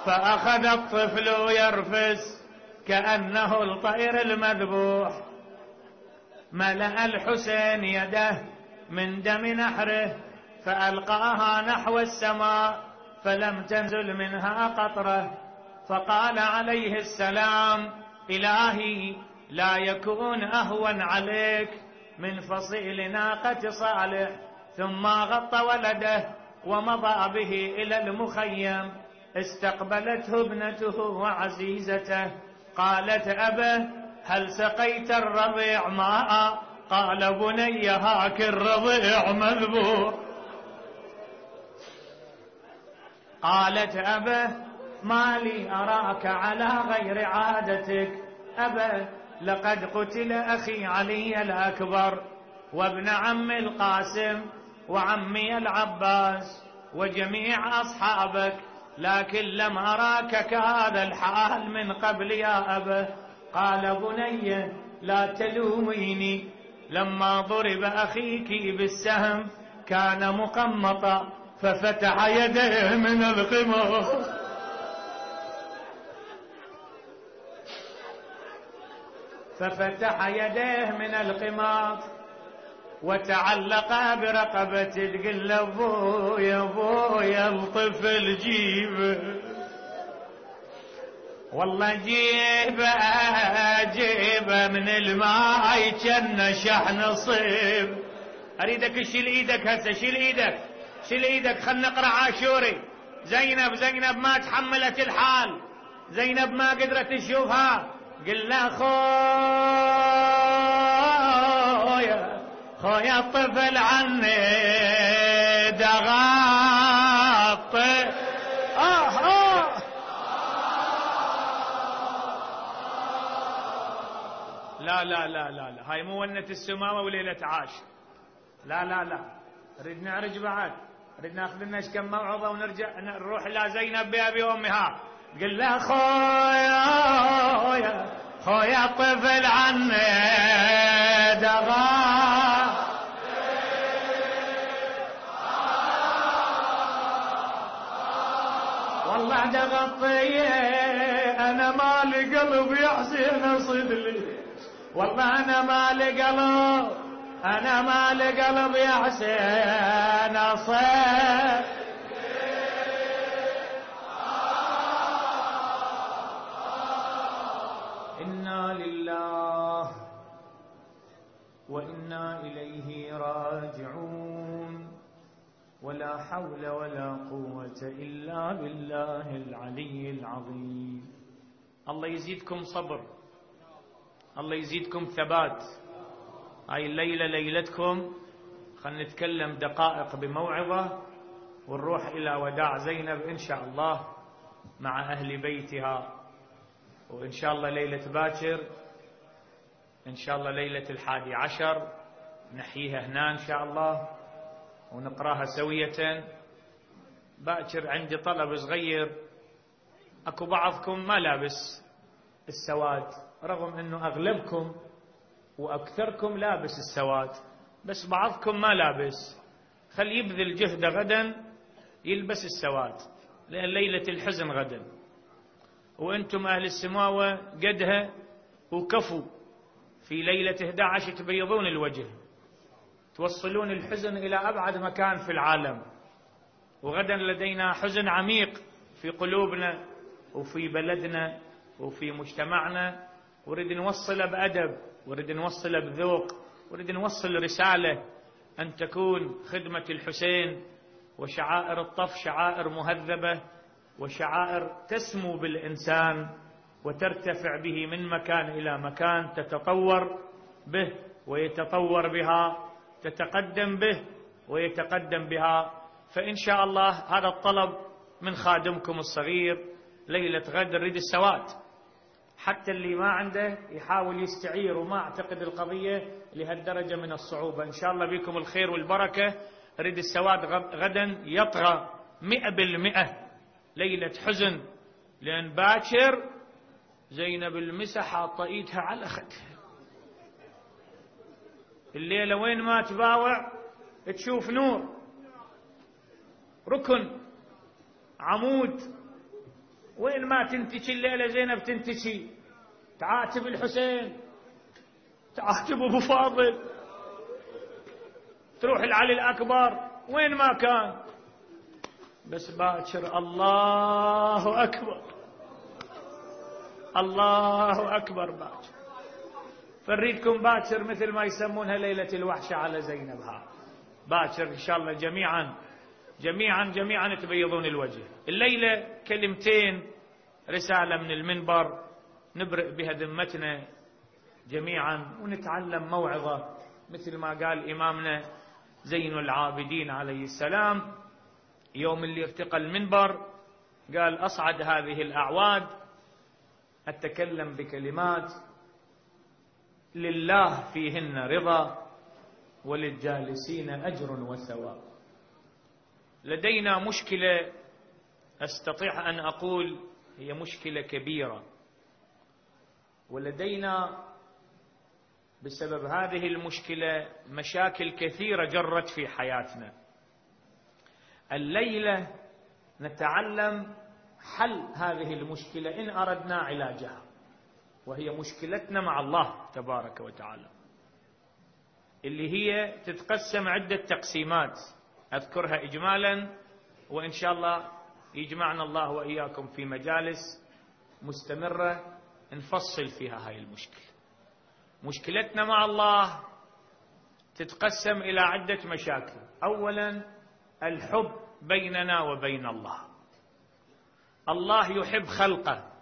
فأخذ الطفل يرفس كأنه الطير المذبوح. ملأ الحسين يده من دم نحره فألقاها نحو السماء فلم تنزل منها قطرة. فقال عليه السلام: إلهي لا يكون أهون عليك من فصيل ناقة صالح. ثم غطى ولده ومضى به إلى المخيم. استقبلته ابنته وعزيزته قالت: أبا هل سقيت الرضيع ماء؟ قال: بني هاك الرضيع مذبوح. قالت: أبا ما لي أراك على غير عادتك. أبا لقد قتل أخي علي الأكبر وابن عمي القاسم وعمي العباس وجميع أصحابك، لكن لم أراك كهذا الحال من قبل يا أبا. قال: بني لا تلوميني، لما ضرب أخيك بالسهم كان مقمطا ففتح يديه من القمار ففتح يديه من القمار وتعلق برقبته. تقول له: بويا بويا الطفل جيبه، والله جيبه جيبه من الماء كان شحن صيب. اريدك شيل ايدك هسه، شيل ايدك شيل ايدك خلنا نقرا عاشوري. زينب زينب ما تحملت الحال، زينب ما قدرت تشوفها. قل له: خويا خويا الطفل عني دغاط. آه آه لا لا لا لا لا، هاي مو ونة السماوة وليلة عاش. لا لا لا، نريد نعرج بعد، نريد ناخذ لنا كم موعظة ونرجع نروح إلى زينب بأبي وأمها. قل له: خويا خويا الطفل عني دغاط. والله دغطي انا مالي قلب يا حسين صدلي، والله انا مالي قلب، انا مالي قلب يا حسين اصير. انا لله وانا اليه راجعون، ولا حول ولا قوة إلا بالله العلي العظيم. الله يزيدكم صبر، الله يزيدكم ثبات. هاي الليلة ليلتكم، خلنا نتكلم دقائق بموعظة ونروح إلى وداع زينب إن شاء الله مع أهل بيتها. وإن شاء الله ليلة باكر، إن شاء الله ليلة الحادي عشر نحييها هنا إن شاء الله ونقراها سوية. باكر عندي طلب صغير، اكو بعضكم ما لابس السواد، رغم انه اغلبكم واكثركم لابس السواد، بس بعضكم ما لابس. خل يبذل جهده غدا يلبس السواد، لان ليلة الحزن غدا، وانتم اهل السماوة قدها وكفوا في ليلة إحدى عشر تبيضون الوجه، توصلون الحزن إلى أبعد مكان في العالم. وغدا لدينا حزن عميق في قلوبنا وفي بلدنا وفي مجتمعنا، ورد نوصله بأدب، ورد نوصله بذوق، ورد نوصل رسالة أن تكون خدمة الحسين وشعائر الطف شعائر مهذبة وشعائر تسمو بالإنسان وترتفع به من مكان إلى مكان، تتطور به ويتطور بها، تتقدم به ويتقدم بها. فإن شاء الله هذا الطلب من خادمكم الصغير، ليلة غد نريد السواد، حتى اللي ما عنده يحاول يستعير، وما أعتقد القضية لهالدرجة من الصعوبة. إن شاء الله بكم الخير والبركة. نريد السواد غدا يطغى مئة بالمئة، ليلة حزن، لأن باكر زينب المسح حاطة ايدها على خدها، الليلة وين ما تباوع تشوف نور، ركن، عمود، وين ما تنتشي الليلة زينب تنتشي، تعاتب الحسين، تعاتب أبو فاضل، تروح العلي الأكبر، وين ما كان. بس باكر الله أكبر، الله أكبر باكر. فريدكم باكر مثل ما يسمونها ليلة الوحشة على زينب. ها باكر إن شاء الله جميعا جميعا جميعا تبيضون الوجه. الليلة كلمتين رسالة من المنبر نبرئ بها ذمتنا جميعا ونتعلم موعظة، مثل ما قال إمامنا زين العابدين عليه السلام يوم اللي ارتقى المنبر، قال: أصعد هذه الأعواد أتكلم بكلمات لله فيهن رضا وللجالسين أجر وثواب. لدينا مشكلة أستطيع أن أقول هي مشكلة كبيرة، ولدينا بسبب هذه المشكلة مشاكل كثيرة جرت في حياتنا. الليلة نتعلم حل هذه المشكلة إن أردنا علاجها، وهي مشكلتنا مع الله تبارك وتعالى، اللي هي تتقسم عدة تقسيمات أذكرها إجمالا، وإن شاء الله يجمعنا الله وإياكم في مجالس مستمرة نفصل فيها هاي المشكلة. مشكلتنا مع الله تتقسم إلى عدة مشاكل. أولا الحب بيننا وبين الله. الله يحب خلقه،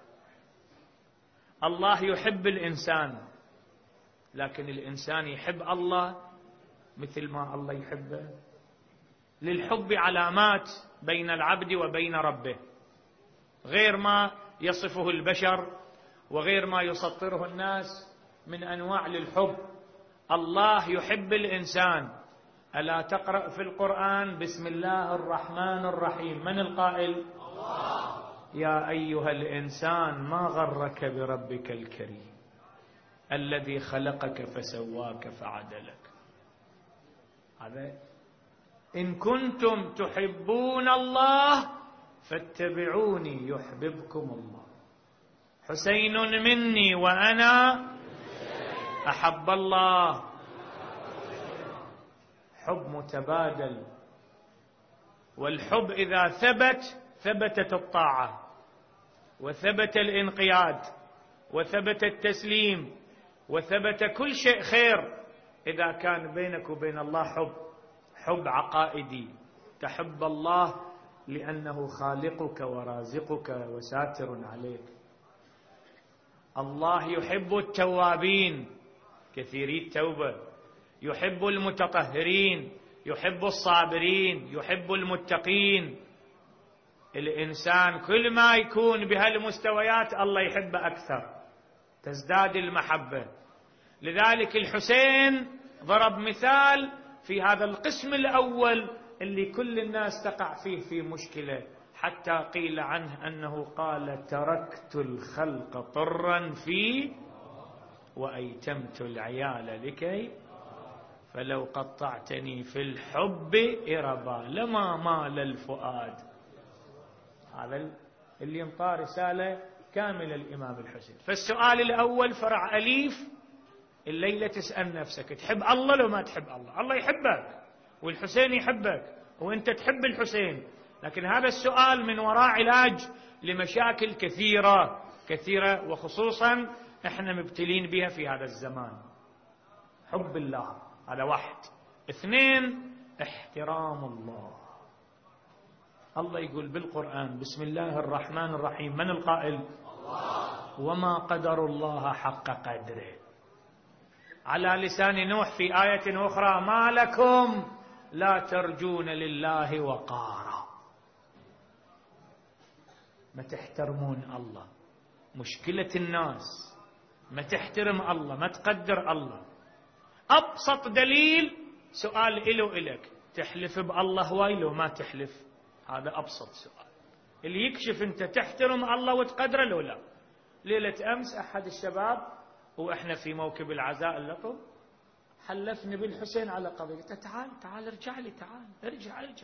الله يحب الإنسان، لكن الإنسان يحب الله مثل ما الله يحبه. للحب علامات بين العبد وبين ربه، غير ما يصفه البشر وغير ما يسطره الناس من أنواع للحب. الله يحب الإنسان. ألا تقرأ في القرآن بسم الله الرحمن الرحيم؟ من القائل؟ الله. يا أيها الإنسان ما غرك بربك الكريم الذي خلقك فسواك فعدلك. هذا إن كنتم تحبون الله فاتبعوني يحببكم الله. حسين مني وأنا أحب الله. حب متبادل، والحب إذا ثبت ثبتت الطاعة وثبت الانقياد وثبت التسليم وثبت كل شيء خير إذا كان بينك وبين الله حب، حب عقائدي. تحب الله لأنه خالقك ورازقك وساتر عليك. الله يحب التوابين كثيري التوبة، يحب المتطهرين، يحب الصابرين، يحب المتقين. الإنسان كل ما يكون بهالمستويات الله يحبه أكثر، تزداد المحبة. لذلك الحسين ضرب مثال في هذا القسم الأول اللي كل الناس تقع فيه في مشكلة، حتى قيل عنه أنه قال: تركت الخلق طرا في وأيتمت العيال لكي فلو قطعتني في الحب إربا لما مال الفؤاد. هذا اللي ينطى رسالة كاملة الإمام الحسين. فالسؤال الأول فرع أليف، الليلة تسأل نفسك: تحب الله لو ما تحب الله؟ الله يحبك والحسين يحبك وانت تحب الحسين، لكن هذا السؤال من وراء علاج لمشاكل كثيرة كثيرة، وخصوصا احنا مبتلين بها في هذا الزمان. حب الله هذا واحد. اثنين احترام الله. الله يقول بالقرآن بسم الله الرحمن الرحيم. من القائل؟ الله. وما قدر الله حق قدره. على لسان نوح في آية أخرى: ما لكم لا ترجون لله وقارا. ما تحترمون الله. مشكلة الناس ما تحترم الله، ما تقدر الله. أبسط دليل سؤال إلو إلك: تحلف بالله هواي لو ما تحلف؟ هذا أبسط سؤال اللي يكشف أنت تحترم الله وتقدره لو لا. ليلة أمس أحد الشباب وإحنا في موكب العزاء اللطف حلفني بالحسين على قضية. تعال تعال ارجع لي، تعال ارجع ارجع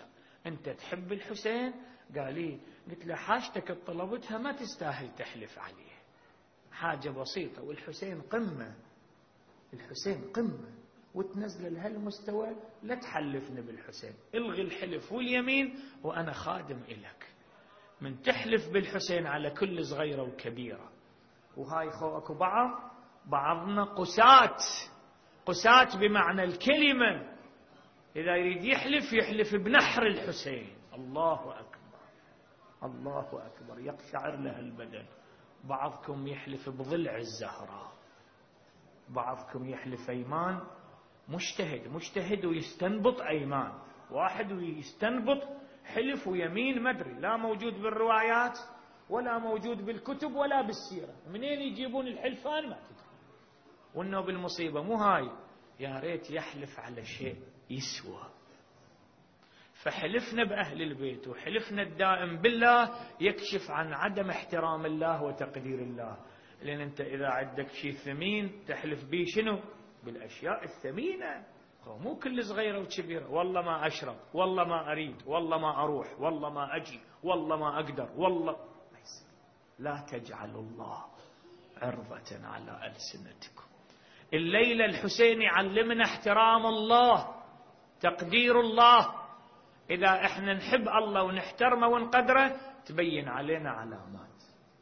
أنت تحب الحسين؟ قال لي. قلت له حاجتك طلبتها ما تستاهل تحلف عليه، حاجة بسيطة، والحسين قمة، الحسين قمة، وتنزل لهالمستوى لا تحلفني بالحسين، الغي الحلف واليمين وأنا خادم إلك. من تحلف بالحسين على كل صغيرة وكبيرة. وهاي خوك بعض بعضنا قسات، قسات بمعنى الكلمة، إذا يريد يحلف يحلف بنحر الحسين. الله أكبر الله أكبر، يقشعر له البدن. بعضكم يحلف بضلع الزهراء، بعضكم يحلف أيمان، مجتهد مجتهد ويستنبط أيمان، واحد ويستنبط حلف ويمين مدري، لا موجود بالروايات ولا موجود بالكتب ولا بالسيرة، منين يجيبون الحلفان ما تدري. وإنه بالمصيبة مو هاي، يا ريت يحلف على شيء يسوى. فحلفنا بأهل البيت وحلفنا الدائم بالله يكشف عن عدم احترام الله وتقدير الله. لأن أنت إذا عندك شيء ثمين تحلف به شنو؟ بالأشياء الثمينة، مو كل صغيرة وكبيرة. والله ما أشرب، والله ما أريد، والله ما أروح، والله ما أجي، والله ما أقدر، والله. لا تجعلوا الله عرضة على ألسنتكم. الليلة الحسين يعلمنا احترام الله، تقدير الله. إذا احنا نحب الله ونحترمه ونقدره تبين علينا علامات.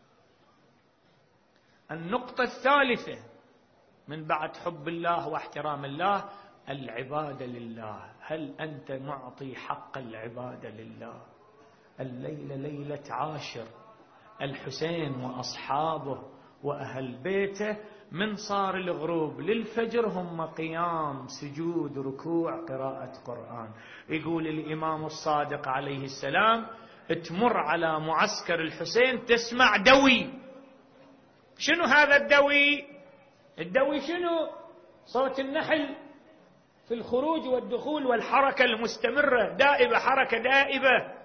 النقطة الثالثة من بعد حب الله واحترام الله، العبادة لله. هل أنت معطي حق العبادة لله؟ الليلة ليلة عاشر، الحسين وأصحابه وأهل بيته من صار الغروب للفجر هم قيام سجود ركوع قراءة قرآن. يقول الإمام الصادق عليه السلام تمر على معسكر الحسين تسمع دوي. شنو هذا الدوي؟ الدوي شنو؟ صوت النحل في الخروج والدخول والحركة المستمرة دائبة، حركة دائبة.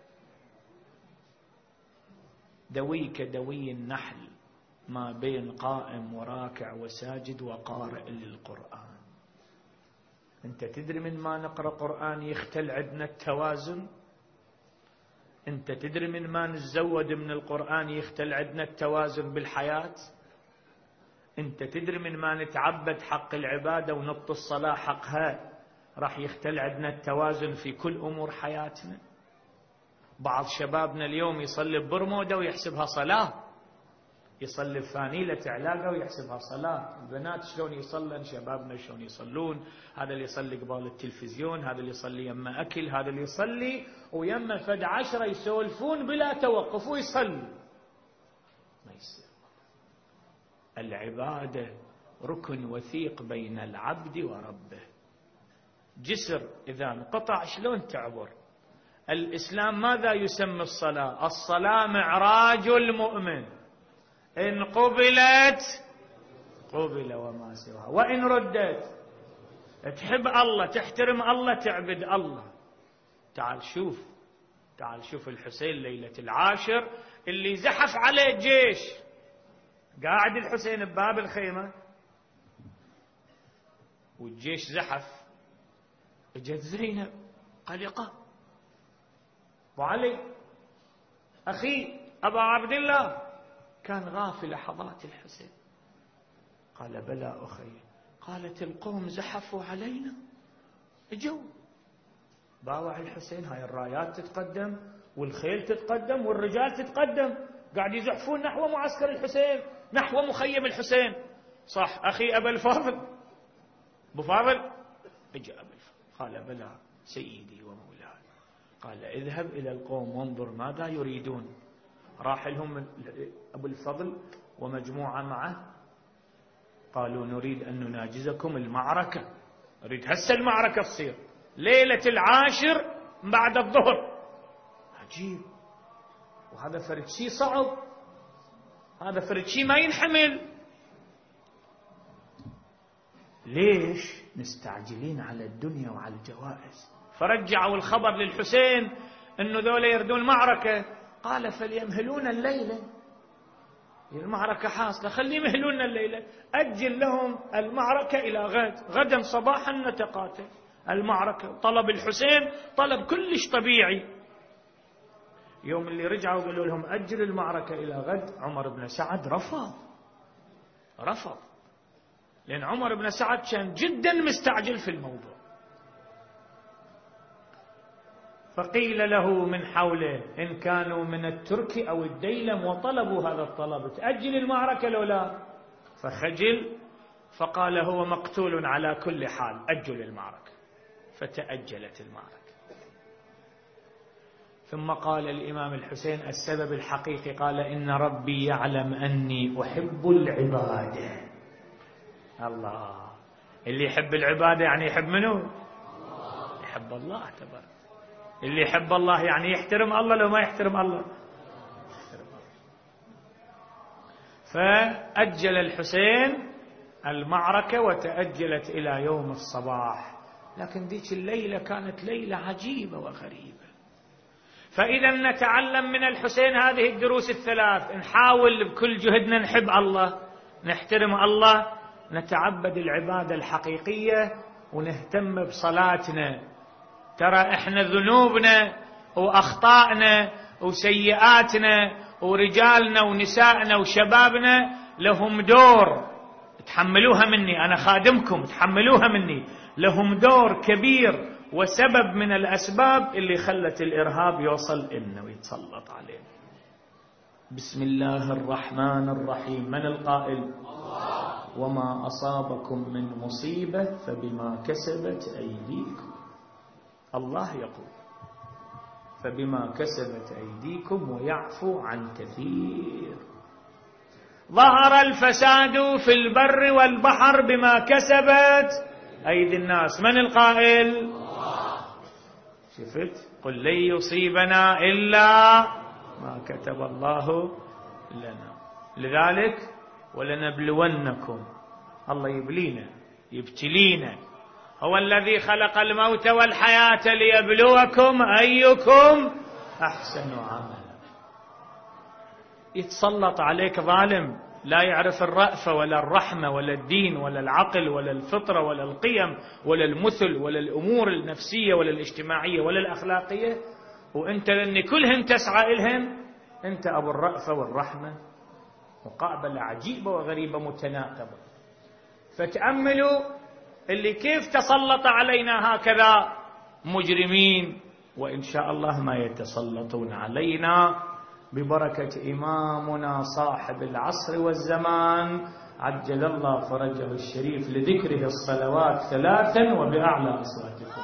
دوي كدوي النحل ما بين قائم وراكع وساجد وقارئ للقرآن. أنت تدري من ما نقرأ قرآن يختل عندنا التوازن؟ أنت تدري من ما نتزود من القرآن يختل عندنا التوازن بالحياة؟ أنت تدري من ما نتعبد حق العبادة ونط الصلاة حقها راح يختل عندنا التوازن في كل أمور حياتنا؟ بعض شبابنا اليوم يصلي ببرمودة ويحسبها صلاة، يصلي بفانيلة علاقة ويحسبها صلاة. البنات شلون يصلن، شبابنا شلون يصلون؟ هذا اللي يصلي قبال التلفزيون، هذا اللي يصلي يما أكل، هذا اللي يصلي ويما فد عشرة يسولفون بلا توقف ويصلي. ما يصير. العبادة ركن وثيق بين العبد وربه، جسر إذا انقطع شلون تعبر؟ الإسلام ماذا يسمى الصلاة؟ الصلاة معراج المؤمن، إن قبلت قبل وما سواها، وإن ردت. تحب الله، تحترم الله، تعبد الله. تعال شوف، تعال شوف الحسين ليلة العاشر اللي زحف عليه جيش، قاعد الحسين بباب الخيمة والجيش زحف. اجت زينب قلقة، وعلي أخي أبا عبد الله كان غافل لحظات الحسين. قال بلى أخي. قالت القوم زحفوا علينا، اجوا باوع الحسين، هاي الرايات تتقدم والخيل تتقدم والرجال تتقدم، قاعد يزحفون نحو معسكر الحسين، نحو مخيم الحسين. صح أخي أبا الفاضل، أبو فاضل، اجا أبا الفاضل. قال بلى سيدي ومولاي. قال اذهب إلى القوم وانظر ماذا يريدون. راح لهم أبو الفضل ومجموعة معه، قالوا نريد أن نناجزكم المعركة، نريد هسه المعركة تصير ليلة العاشر بعد الظهر. عجيب، وهذا فرد شيء صعب، هذا فرد شيء ما ينحمل. ليش نستعجلين على الدنيا وعلى الجوائز؟ فرجعوا الخبر للحسين أنه ذولا يردون المعركة. قال فليمهلون الليلة، المعركة حاصلة، خلي يمهلون الليلة، أجل لهم المعركة إلى غد، غدا صباحا نتقاتل. المعركة. طلب الحسين طلب كلش طبيعي. يوم اللي رجعوا قالوا لهم أجل المعركة إلى غد، عمر بن سعد رفض رفض لأن عمر بن سعد كان جدا مستعجل في الموضوع. فقيل له من حوله إن كانوا من الترك أو الديلم وطلبوا هذا الطلب تأجل المعركة لو لا، فخجل فقال هو مقتول على كل حال، أجل المعركة. فتأجلت المعركة. ثم قال الإمام الحسين السبب الحقيقي، قال إن ربي يعلم أني أحب العبادة. الله، اللي يحب العبادة يعني يحب منه؟ يحب الله تبارك. اللي يحب الله يعني يحترم الله، لو ما يحترم الله. فأجل الحسين المعركة وتأجلت إلى يوم الصباح. لكن ذيك الليلة كانت ليلة عجيبة وغريبة. فإذا نتعلم من الحسين هذه الدروس الثلاث، نحاول بكل جهدنا نحب الله، نحترم الله، نتعبد العبادة الحقيقية، ونهتم بصلاتنا. ترى احنا ذنوبنا وأخطائنا وسيئاتنا ورجالنا ونسائنا وشبابنا لهم دور، تحملوها مني، أنا خادمكم تحملوها مني، لهم دور كبير وسبب من الأسباب اللي خلت الإرهاب يوصل إنه ويتسلط علينا. بسم الله الرحمن الرحيم. من القائل؟ الله. وما أصابكم من مصيبة فبما كسبت أيديكم. الله يقول فبما كسبت أيديكم ويعفو عن كثير. ظهر الفساد في البر والبحر بما كسبت أيدي الناس. من القائل؟ شفت؟ قل لن يصيبنا إلا ما كتب الله لنا. لذلك ولنبلونكم، الله يبلينا يبتلينا. هو الذي خلق الموت والحياة ليبلوكم أيكم أحسن عملا. يتسلط عليك ظالم لا يعرف الرأفة ولا الرحمة ولا الدين ولا العقل ولا الفطرة ولا القيم ولا المثل ولا الأمور النفسية ولا الاجتماعية ولا الأخلاقية، وأنت لأن كلهن تسعى إلهن، أنت أبو الرأفة والرحمة. مقابلة عجيبة وغريبة متناقضة. فتأملوا اللي كيف تسلط علينا هكذا مجرمين، وإن شاء الله ما يتسلطون علينا ببركة إمامنا صاحب العصر والزمان عجل الله فرجه الشريف، لذكره الصلوات ثلاثا وبأعلى أصواتكم.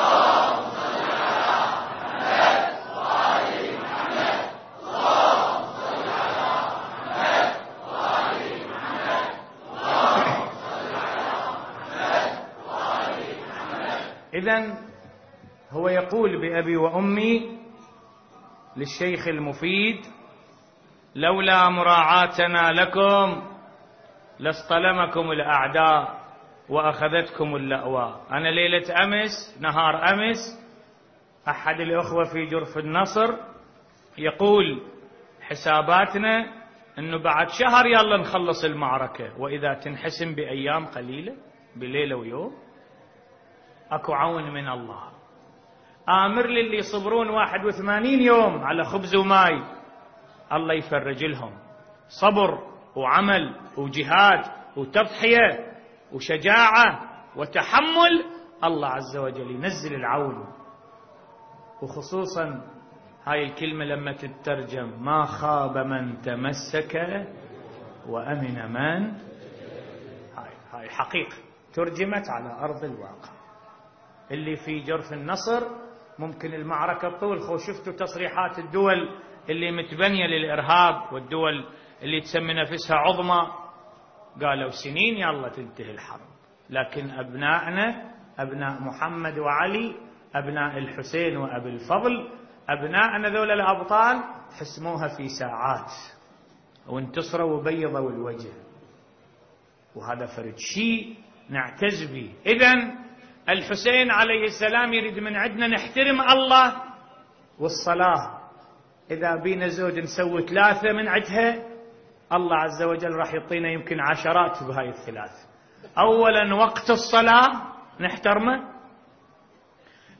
إذن هو يقول بأبي وأمي للشيخ المفيد لولا مراعاتنا لكم لاصطلمكم الأعداء وأخذتكم اللأواء. أنا ليلة أمس نهار أمس أحد الأخوة في جرف النصر يقول حساباتنا أنه بعد شهر يلا نخلص المعركة، وإذا تنحسم بأيام قليلة بليلة ويوم. أكو عون من الله. آمر للي يصبرون واحد وثمانين يوم على خبز وماي، الله يفرج لهم. صبر وعمل وجهاد وتضحية وشجاعة وتحمل، الله عز وجل ينزل العون. وخصوصا هاي الكلمة لما تترجم ما خاب من تمسك وأمن من، هاي, هاي حقيقة ترجمت على أرض الواقع. اللي في جرف النصر ممكن المعركة طول، خو شفتوا تصريحات الدول اللي متبنية للإرهاب والدول اللي تسمي نفسها عظمى، قالوا سنين يلا تنتهي الحرب. لكن أبنائنا، أبناء محمد وعلي، أبناء الحسين وأبي الفضل، أبنائنا ذول الأبطال حسموها في ساعات وانتصروا وبيضوا الوجه، وهذا فرد شيء نعتز به. إذن الحسين عليه السلام يريد من عندنا نحترم الله والصلاة. إذا بينا زود نسوي ثلاثة من عدها، الله عز وجل راح يعطينا يمكن عشرات بهاي الثلاث. أولا وقت الصلاة نحترمه،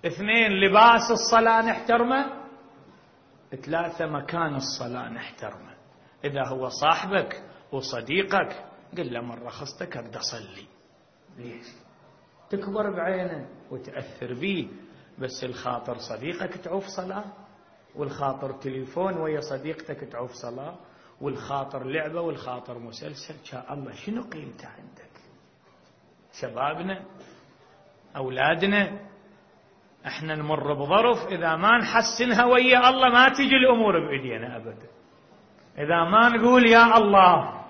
اثنين لباس الصلاة نحترمه. ثلاثة مكان الصلاة نحترمه. إذا هو صاحبك وصديقك قل له مرة خصتك أبدأ أصلي. ليش؟ تكبر بعينه وتأثر بيه. بس الخاطر صديقك تعوف صلاة، والخاطر تليفون ويا صديقتك تعوف صلاة، والخاطر لعبة، والخاطر مسلسل. شاء الله شنو قيمته عندك؟ شبابنا أولادنا احنا نمر بظرف إذا ما نحسنها ويا الله ما تجي الأمور بإيدينا أبدا. إذا ما نقول يا الله،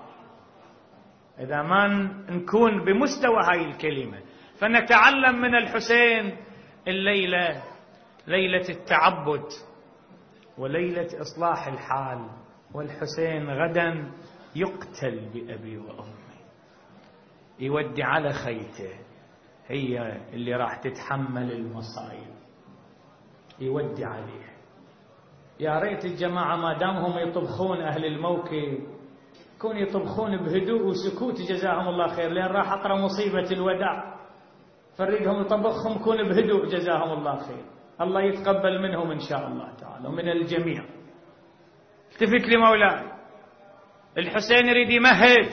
إذا ما نكون بمستوى هاي الكلمة. فنتعلم من الحسين الليلة ليلة التعبد وليلة إصلاح الحال. والحسين غدا يقتل بأبي وأمي، يودي على خيته، هي اللي راح تتحمل المصايب، يودي عليه. يا ريت الجماعة ما دامهم يطبخون أهل الموكب يكون يطبخون بهدوء وسكوت جزاهم الله خير، لأن راح أقرأ مصيبة الوداع، فريدهم يطبخهم يكون بهدوء جزاهم الله خير. الله يتقبل منهم إن شاء الله تعالى ومن الجميع. التفت لمولاي، الحسين يريد يمهد،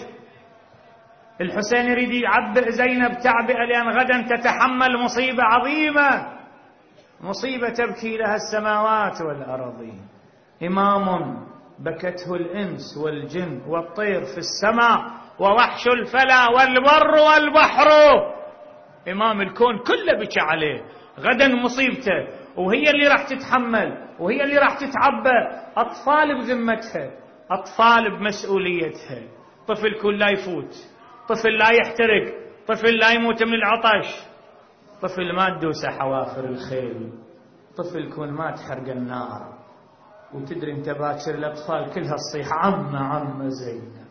الحسين يريد يعبئ زينب تعبئة، لأن غدا تتحمل مصيبة عظيمة، مصيبة تبكي لها السماوات والأراضين. إمام بكته الإنس والجن والطير في السماء ووحش الفلا والبر والبحر. إمام الكون كله بكى عليه، غدا مصيبته، وهي اللي راح تتحمل وهي اللي راح تتعبى. أطفال بذمتها، أطفال بمسؤوليتها. طفل كل لا يفوت، طفل لا يحترق، طفل لا يموت من العطش، طفل ما تدوسه حوافر الخيل، طفل كون ما تحرق النار. وتدري انت باكر الأطفال كلها تصيح عم عم زينب.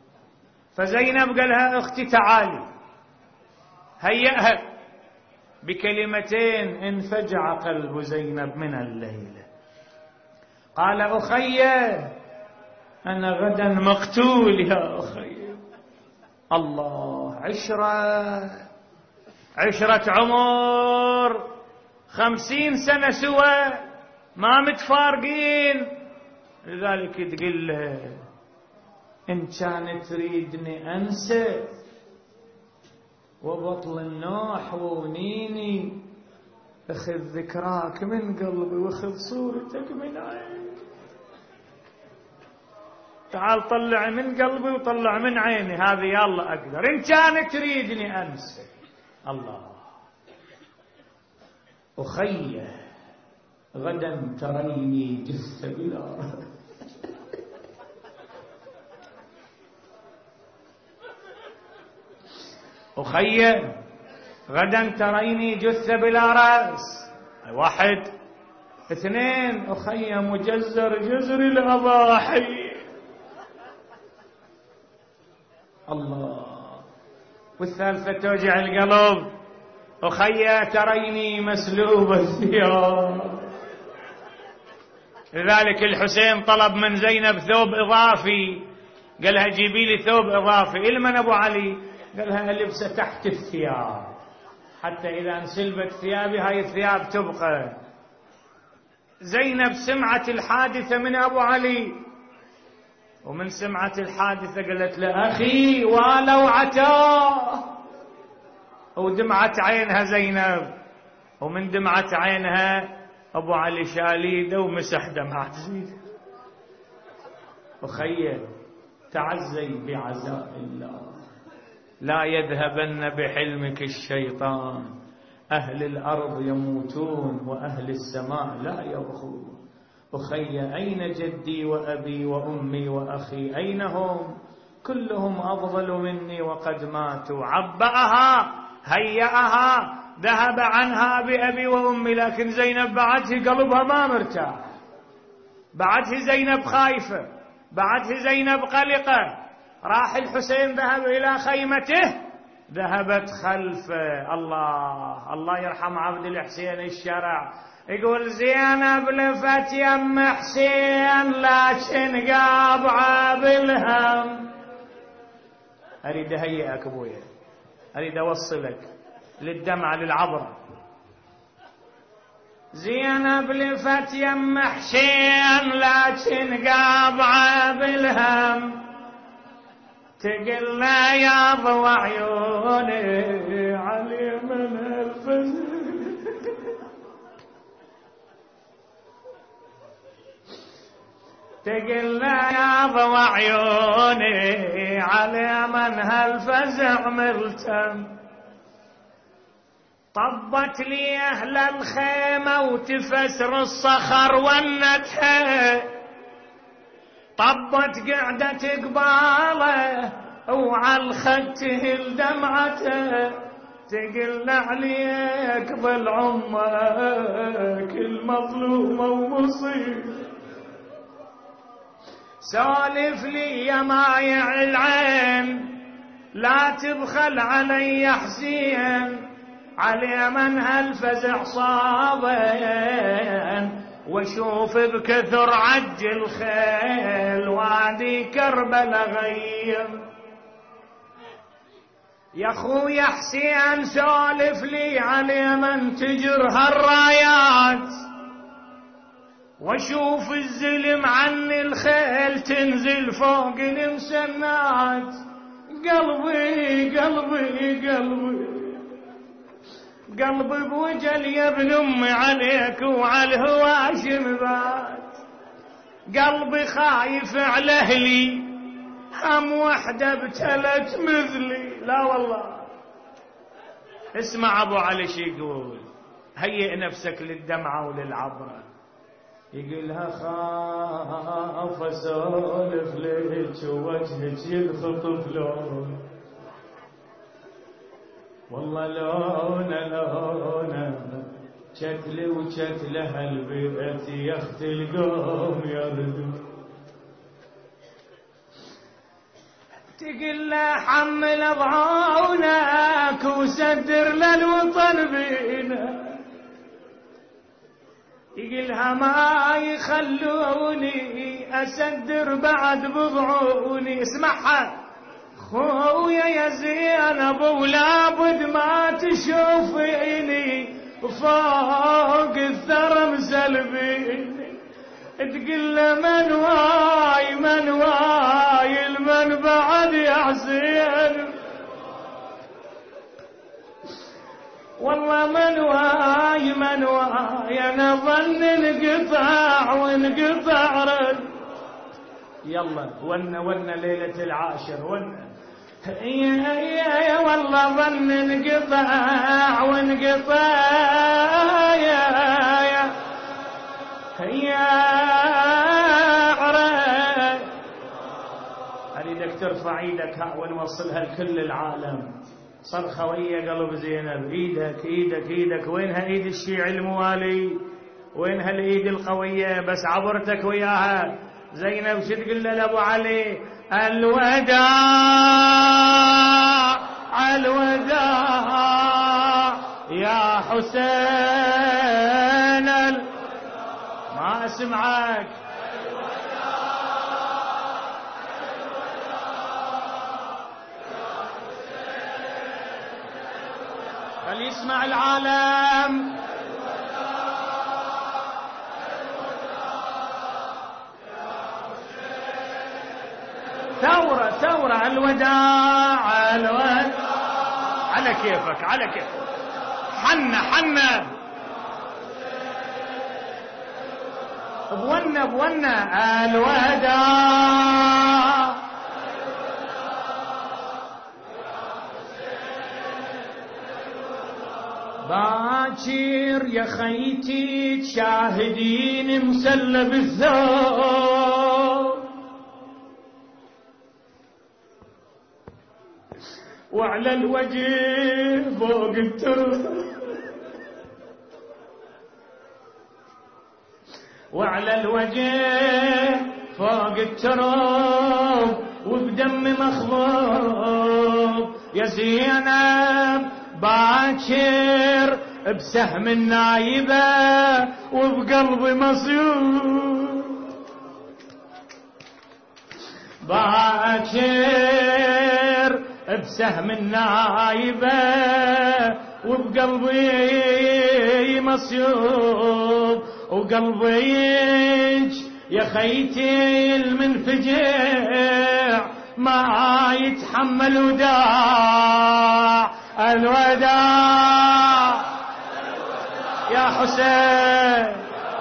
فزينب قالها أختي تعالي، هيئها بكلمتين انفجع قلب زينب من الليلة. قال أخي أنا غدا مقتول يا أخي. الله، عشرة عشرة عمر خمسين سنة سوى ما متفارقين. لذلك تقول له إن كانت تريدني أنسى وبطل النوح وونيني، أخذ ذكراك من قلبي وأخذ صورتك من عيني. تعال طلع من قلبي وطلع من عيني، هذه يلا أقدر. إن كانت تريدني أنسى. الله، أخي غدا تريني جثة بلا رأس. أخي غدا تريني جثة بلا رأس. واحد. اثنين، أخي مجزر جزر الأضاحي. الله. والثالثة توجع القلب، أخي تريني مسلوب الثياب. لذلك الحسين طلب من زينب ثوب إضافي، قالها جيبي لي ثوب إضافي. إلمن أبو علي؟ قالها لبسه تحت الثياب، حتى إذا انسلبت ثيابي هاي الثياب تبقى. زينب سمعت الحادثة من أبو علي، ومن سمعت الحادثة قالت له أخي ولو عتاه. ودمعت عينها زينب، ومن دمعت عينها أبو علي شاليده ومسح دمعة زينب. أخي تعزي بعزاء الله، لا يذهبن بحلمك الشيطان. أهل الأرض يموتون وأهل السماء لا يبخون. أخي أين جدي وأبي وأمي وأخي؟ أين هم؟ كلهم أفضل مني وقد ماتوا. عبأها، هيأها، ذهب عنها بأبي وأمي. لكن زينب بعده قلبها ما مرتاح، بعده زينب خايفة، بعده زينب قلقة. راح الحسين ذهب إلى خيمته، ذهبت خلفه. الله الله يرحم عبد الحسين الشرع، يقول زينب لفت يم حسين لكن قابعة بالهم. أريد أهيئك أبويا، أريد أوصلك للدمعة للعبرة. زينب لفت يم حسين لكن قابعة بالهم، تقل له يا ضوى عيوني علي من الفزع، تقل له يا ضوى عيوني علي من هالفزع ملتم. طبت لي أهل الخيمة وتفسر الصخر ونتها، طبت قعدة قباله وعلى الخد تهل دمعته، تقل عليك ظل عمك المظلومة ومصيب. سولف لي يا مايع العين لا تبخل علي حسين، علي من هالفزع صابين، واشوف بكثر عج الخيل وادي كربلا غيم. يا خويا حسين سولف لي علي من تجر هالرايات، واشوف الزلم عن الخيل تنزل فوق المسنات. قلبي قلبي قلبي قلبي بوجل يا ابن امي عليك وعلى الهواشم بات، قلبي خايف على اهلي هم وحده ابتلت مثلي. لا والله اسمع ابو علي شي يقول، هيئ نفسك للدمعه وللعبره. يقولها خاف اسولف لك ووجهك ينخطف لون، والله لونه لونه شتلي وشتله هالبيت يا اختي القوم يردون. تقل له حمل ضعونك وسدر للوطن بينا، يقلها ما يخلوني اسدر بعد بضعوني. اسمعها خويا يا زينب ولابد ما تشوفيني فوق الثرى مسلبيني، تقل من واي من واي المن بعد يا حسين، والله من واي من واي انا ظن انقطع وانقطع رد. يلا ون ون ليلة العاشر ون يا يا يا والله ظن انقطع وانقطع يا يا يا عرب. اريدك ترفع ايدك ها ونوصلها لكل العالم، صرخة ويا قلب زينب. ايدك ايدك ايدك، وينها ايد الشيعي الموالي، وينها الايد القوية؟ بس عبرتك وياها زينب. شو تقول لابو علي؟ الوداع الوداع يا حسين ال... ما اسمعك. خلي يسمع العالم. ثورة ثورة الوداع الوداع. على كيفك على كيفك. حنة حنة بونا بونا الوداع. باكر يا خيتي تشاهدين مسلب الثوب، وعلى الوجه فوق التراب، وعلى الوجه فوق التراب، وبدم مخضوب. يا زينب باكر بسهم النايبة وبقلبي مصيوب، باكر بسهم النايبة وبقلبي مصيوب وقلبيك يا خيتي المنفجع ما يتحمل وداع الوداع يا حسين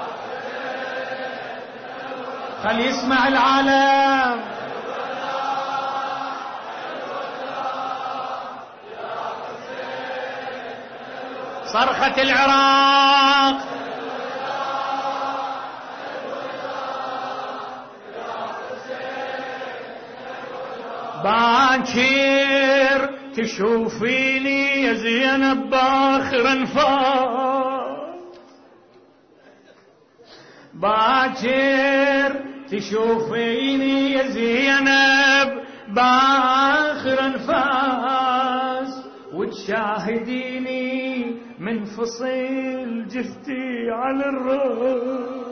خلي يسمع العالم صرخة العراق باكر تشوفيني يا زينب باخر انفاس باكر تشوفيني يا زينب باخر انفاس وتشاهديني من فصيل جثتي على الراس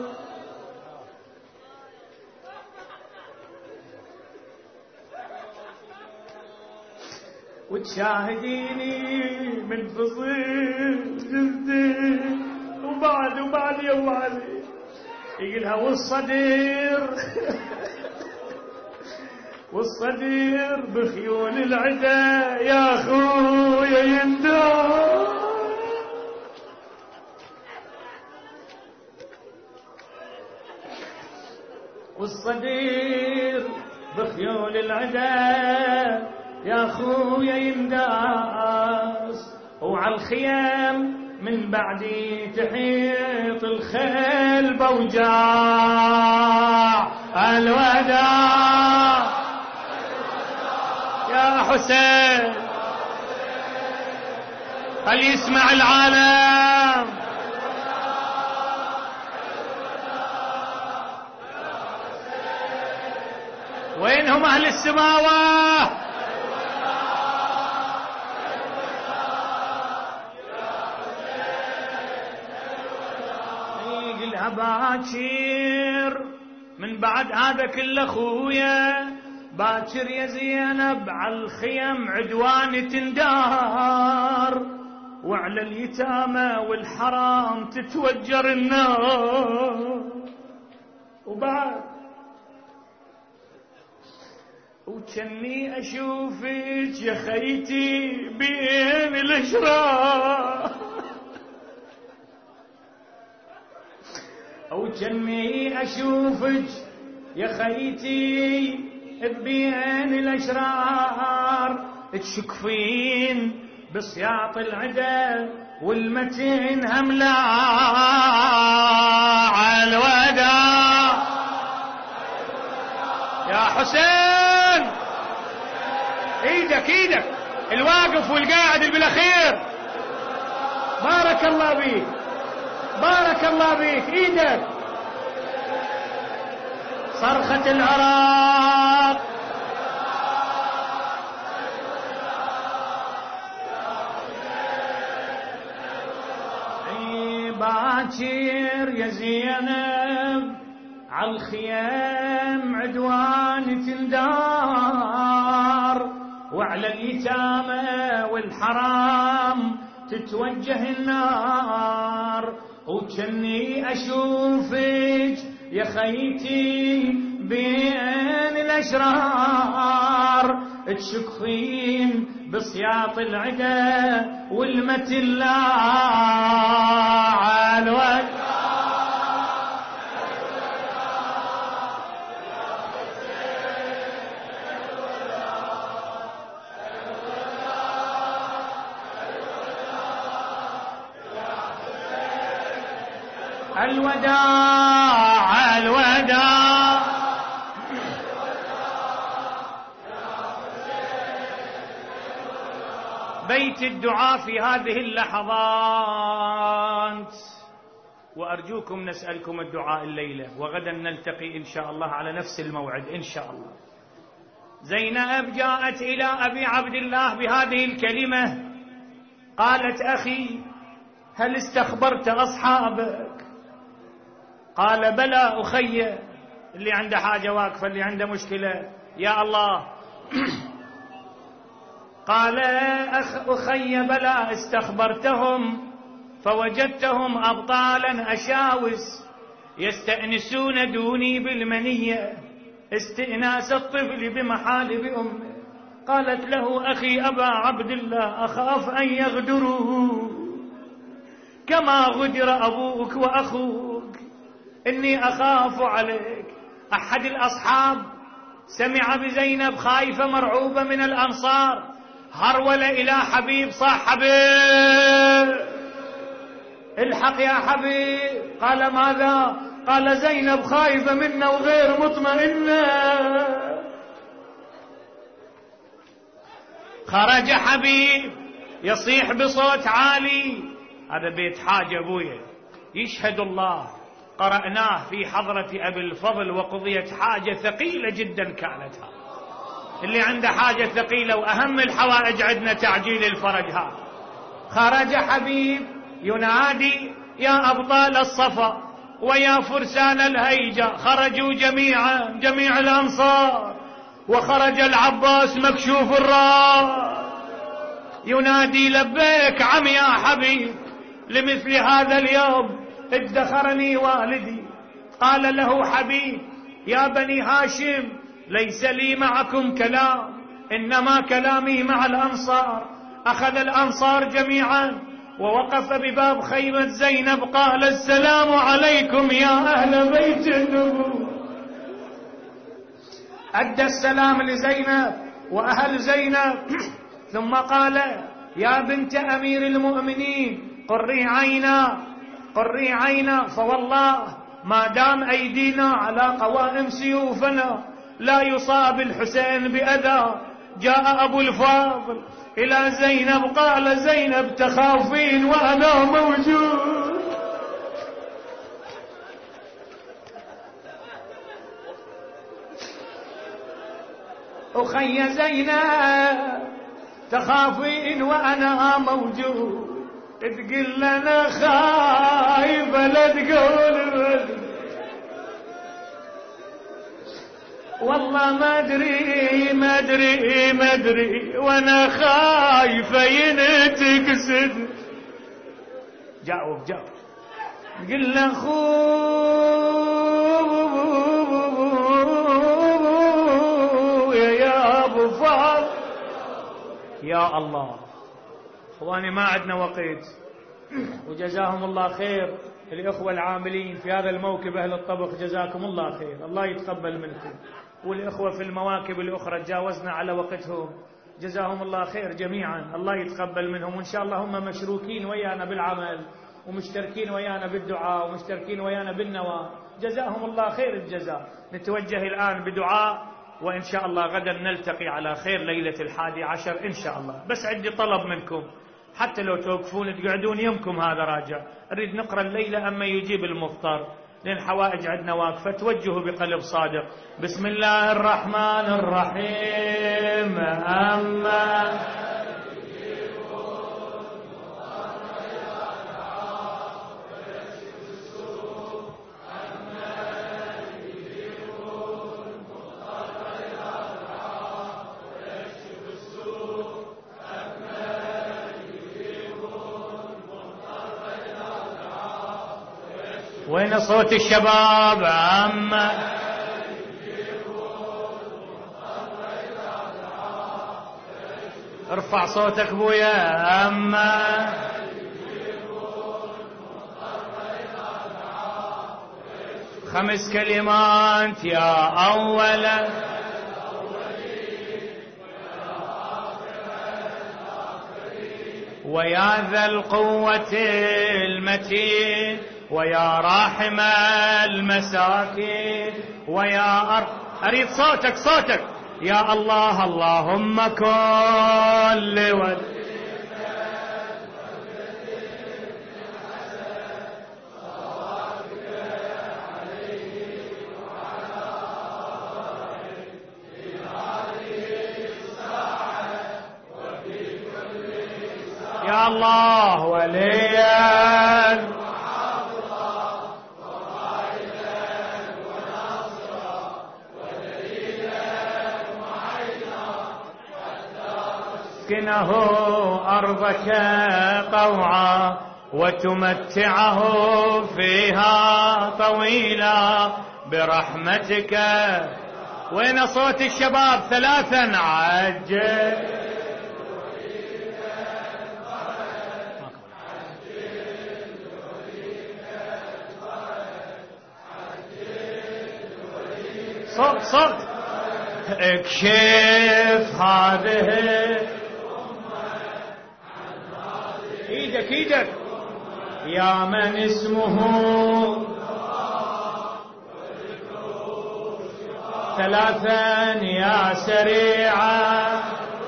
وتشاهديني من فصيل جثتي وبعد وبعد يا ابو علي يقولها والصدير والصدير بخيول العدا يا اخويا يندار والصدير بخيول العدا يا اخويا ينداس وعلى الخيام من بعدي تحيط الخيل بوجاع الوداع يا حسين هل يسمع العالم وينهم اهل السماوه يقلها باكر من بعد هذا كله اخويا باكر يا زينب على الخيم عدوان تندار وعلى اليتامى والحرام تتوجر النار وبعد وكني اشوفك يا خيتي بين الاشراق وكني اشوفك يا خيتي بين الاشرار تشكفين بسياط العدا والمتين هملا على الوداع يا حسين ايدك ايدك الواقف والقاعد بالاخير بارك الله بيك بارك الله بيك ايدك صرخة العراق باكر يا زينب عالخيام عدوان تندار وعلى اليتامى والحرام تتوجه النار وكني اشوفك يا خيتي بين الاشرار تشكفين بسياط العدا والمتلا على الوجه الوداع الوداع بيت الدعاء في هذه اللحظات وأرجوكم نسألكم الدعاء الليلة وغدا نلتقي إن شاء الله على نفس الموعد إن شاء الله. زينب جاءت إلى أبي عبد الله بهذه الكلمة قالت أخي هل استخبرت أصحابك؟ قال بلى أخي اللي عنده حاجة واقفة اللي عنده مشكلة يا الله قال أخ أخي بلى استخبرتهم فوجدتهم أبطالا أشاوس يستأنسون دوني بالمنية استئناس الطفل بمحالب أمه. قالت له أخي أبا عبد الله أخاف أن يغدروا كما غدر أبوك وأخوك، إني أخاف عليك. أحد الأصحاب سمع بزينب خايفة مرعوبة من الأنصار، هرول إلى حبيب صاح حبيب الحق يا حبيب. قال ماذا؟ قال زينب خايفة منا وغير مطمئنة. خرج حبيب يصيح بصوت عالي، هذا بيت حاج أبويا يشهد الله، قرأناه في حضرة أبي الفضل، وقضية حاجة ثقيلة جدا كانت. اللي عنده حاجة ثقيلة وأهم الحوائج عندنا تعجيل الفرج. ها خرج حبيب ينادي يا أبطال الصفا ويا فرسان الهيجة. خرجوا جميعا جميع الأنصار، وخرج العباس مكشوف الرأس ينادي لبيك عم يا حبيب، لمثل هذا اليوم ادخرني والدي. قال له حبيب يا بني هاشم ليس لي معكم كلام، إنما كلامي مع الأنصار. أخذ الأنصار جميعا ووقف بباب خيمة زينب، قال السلام عليكم يا أهل بيت النبوة. أدى السلام لزينب وأهل زينب، ثم قال يا بنت أمير المؤمنين قري عينا قري عينا، فوالله ما دام أيدينا على قوائم سيوفنا لا يصاب الحسين بأذى. جاء أبو الفاضل إلى زينب قال زينب تخافين وأنا موجود. أخي زينب تخافين وأنا موجود، تقول لنا خايفة لا تقول والله ما أدري ما أدري ما أدري وأنا خايفة ينتقصد. جاوب جاوب. قل له خويا يا أبو فاضل. يا الله اخواني ما عندنا وقت، وجزاهم الله خير الإخوة العاملين في هذا الموكب أهل الطبخ، جزاكم الله خير، الله يتقبل منكم. والإخوة في المواكب الأخرى تجاوزنا على وقتهم، جزاهم الله خير جميعا، الله يتقبل منهم. وإن شاء الله هم مشروكين ويانا بالعمل ومشتركين ويانا بالدعاء ومشتركين ويانا بالنواة، جزاهم الله خير الجزاء. نتوجه الآن بدعاء، وإن شاء الله غدا نلتقي على خير ليلة الحادي عشر إن شاء الله. بس عندي طلب منكم، حتى لو توقفون تقعدون يمكم هذا راجع، أريد نقرأ الليلة أما يجيب المفطر، لأن حوائج عندنا واقفة، توجهوا بقلب صادق. بسم الله الرحمن الرحيم. أما وين صوت الشباب؟ عم ارفع صوتك بويا. أما خمس كلمات يا أولا ويا ذا القوة المتين ويا راحم المساكين ويا أر... أريد صوتك صوتك يا الله. اللهم كل ولي يا الله وليا اسكنه أرضك طوعا وتمتعه فيها طويلا برحمتك. وين صوت الشباب؟ ثلاثا عجل صوت صوت. اكشف هذه ايدك ايدك يا من اسمه ثلاثا يا سريعا.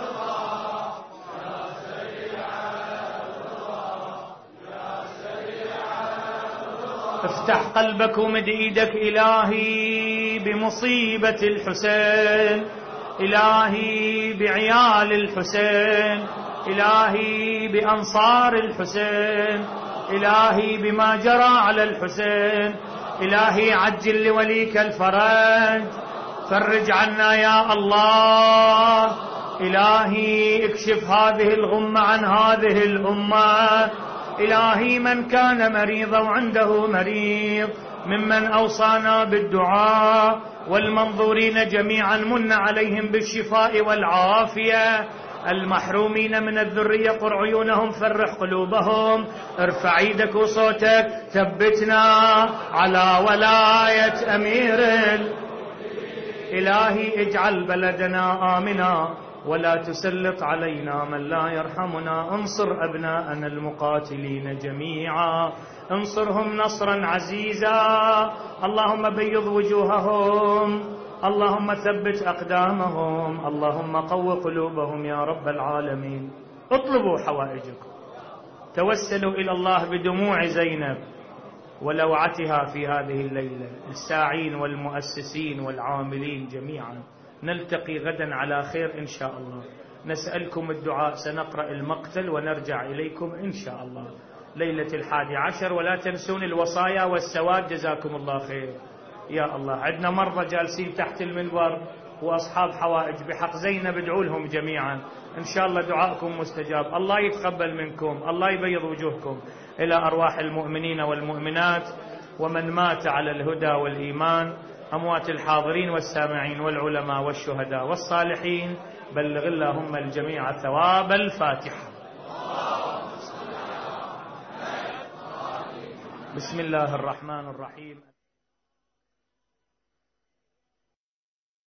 افتح قلبك ومد ايدك الهي بمصيبة الحسين، الهي بعيال الحسين، الهي بانصار الحسين، الهي بما جرى على الحسين. الهي عجل لوليك الفرج، فرج عنا يا الله. الهي اكشف هذه الغمة عن هذه الامة. الهي من كان مريضا وعنده مريض ممن اوصانا بالدعاء والمنظورين جميعا من عليهم بالشفاء والعافية. المحرومين من الذرية قر عيونهم، فرح قلوبهم. ارفع ايدك وصوتك، ثبتنا على ولاية امير. الهي اجعل بلدنا آمنا ولا تسلط علينا من لا يرحمنا. انصر أبناءنا المقاتلين جميعا، انصرهم نصرا عزيزا. اللهم بيض وجوههم، اللهم ثبت أقدامهم، اللهم قو قلوبهم يا رب العالمين. اطلبوا حوائجكم، توسلوا إلى الله بدموع زينب ولوعتها في هذه الليلة. الساعين والمؤسسين والعاملين جميعا. نلتقي غدا على خير إن شاء الله. نسألكم الدعاء، سنقرأ المقتل ونرجع إليكم إن شاء الله ليلة الحادي عشر. ولا تنسون الوصايا والسواد، جزاكم الله خير. يا الله، عندنا مرضى جالسين تحت المنبر وأصحاب حوائج بحق زينب، ادعوا لهم جميعا إن شاء الله دعاءكم مستجاب. الله يتقبل منكم، الله يبيض وجوهكم. إلى أرواح المؤمنين والمؤمنات ومن مات على الهدى والإيمان، أموات الحاضرين والسامعين والعلماء والشهداء والصالحين، بلغ اللهم الجميع ثواب الفاتحة. بسم الله الرحمن الرحيم.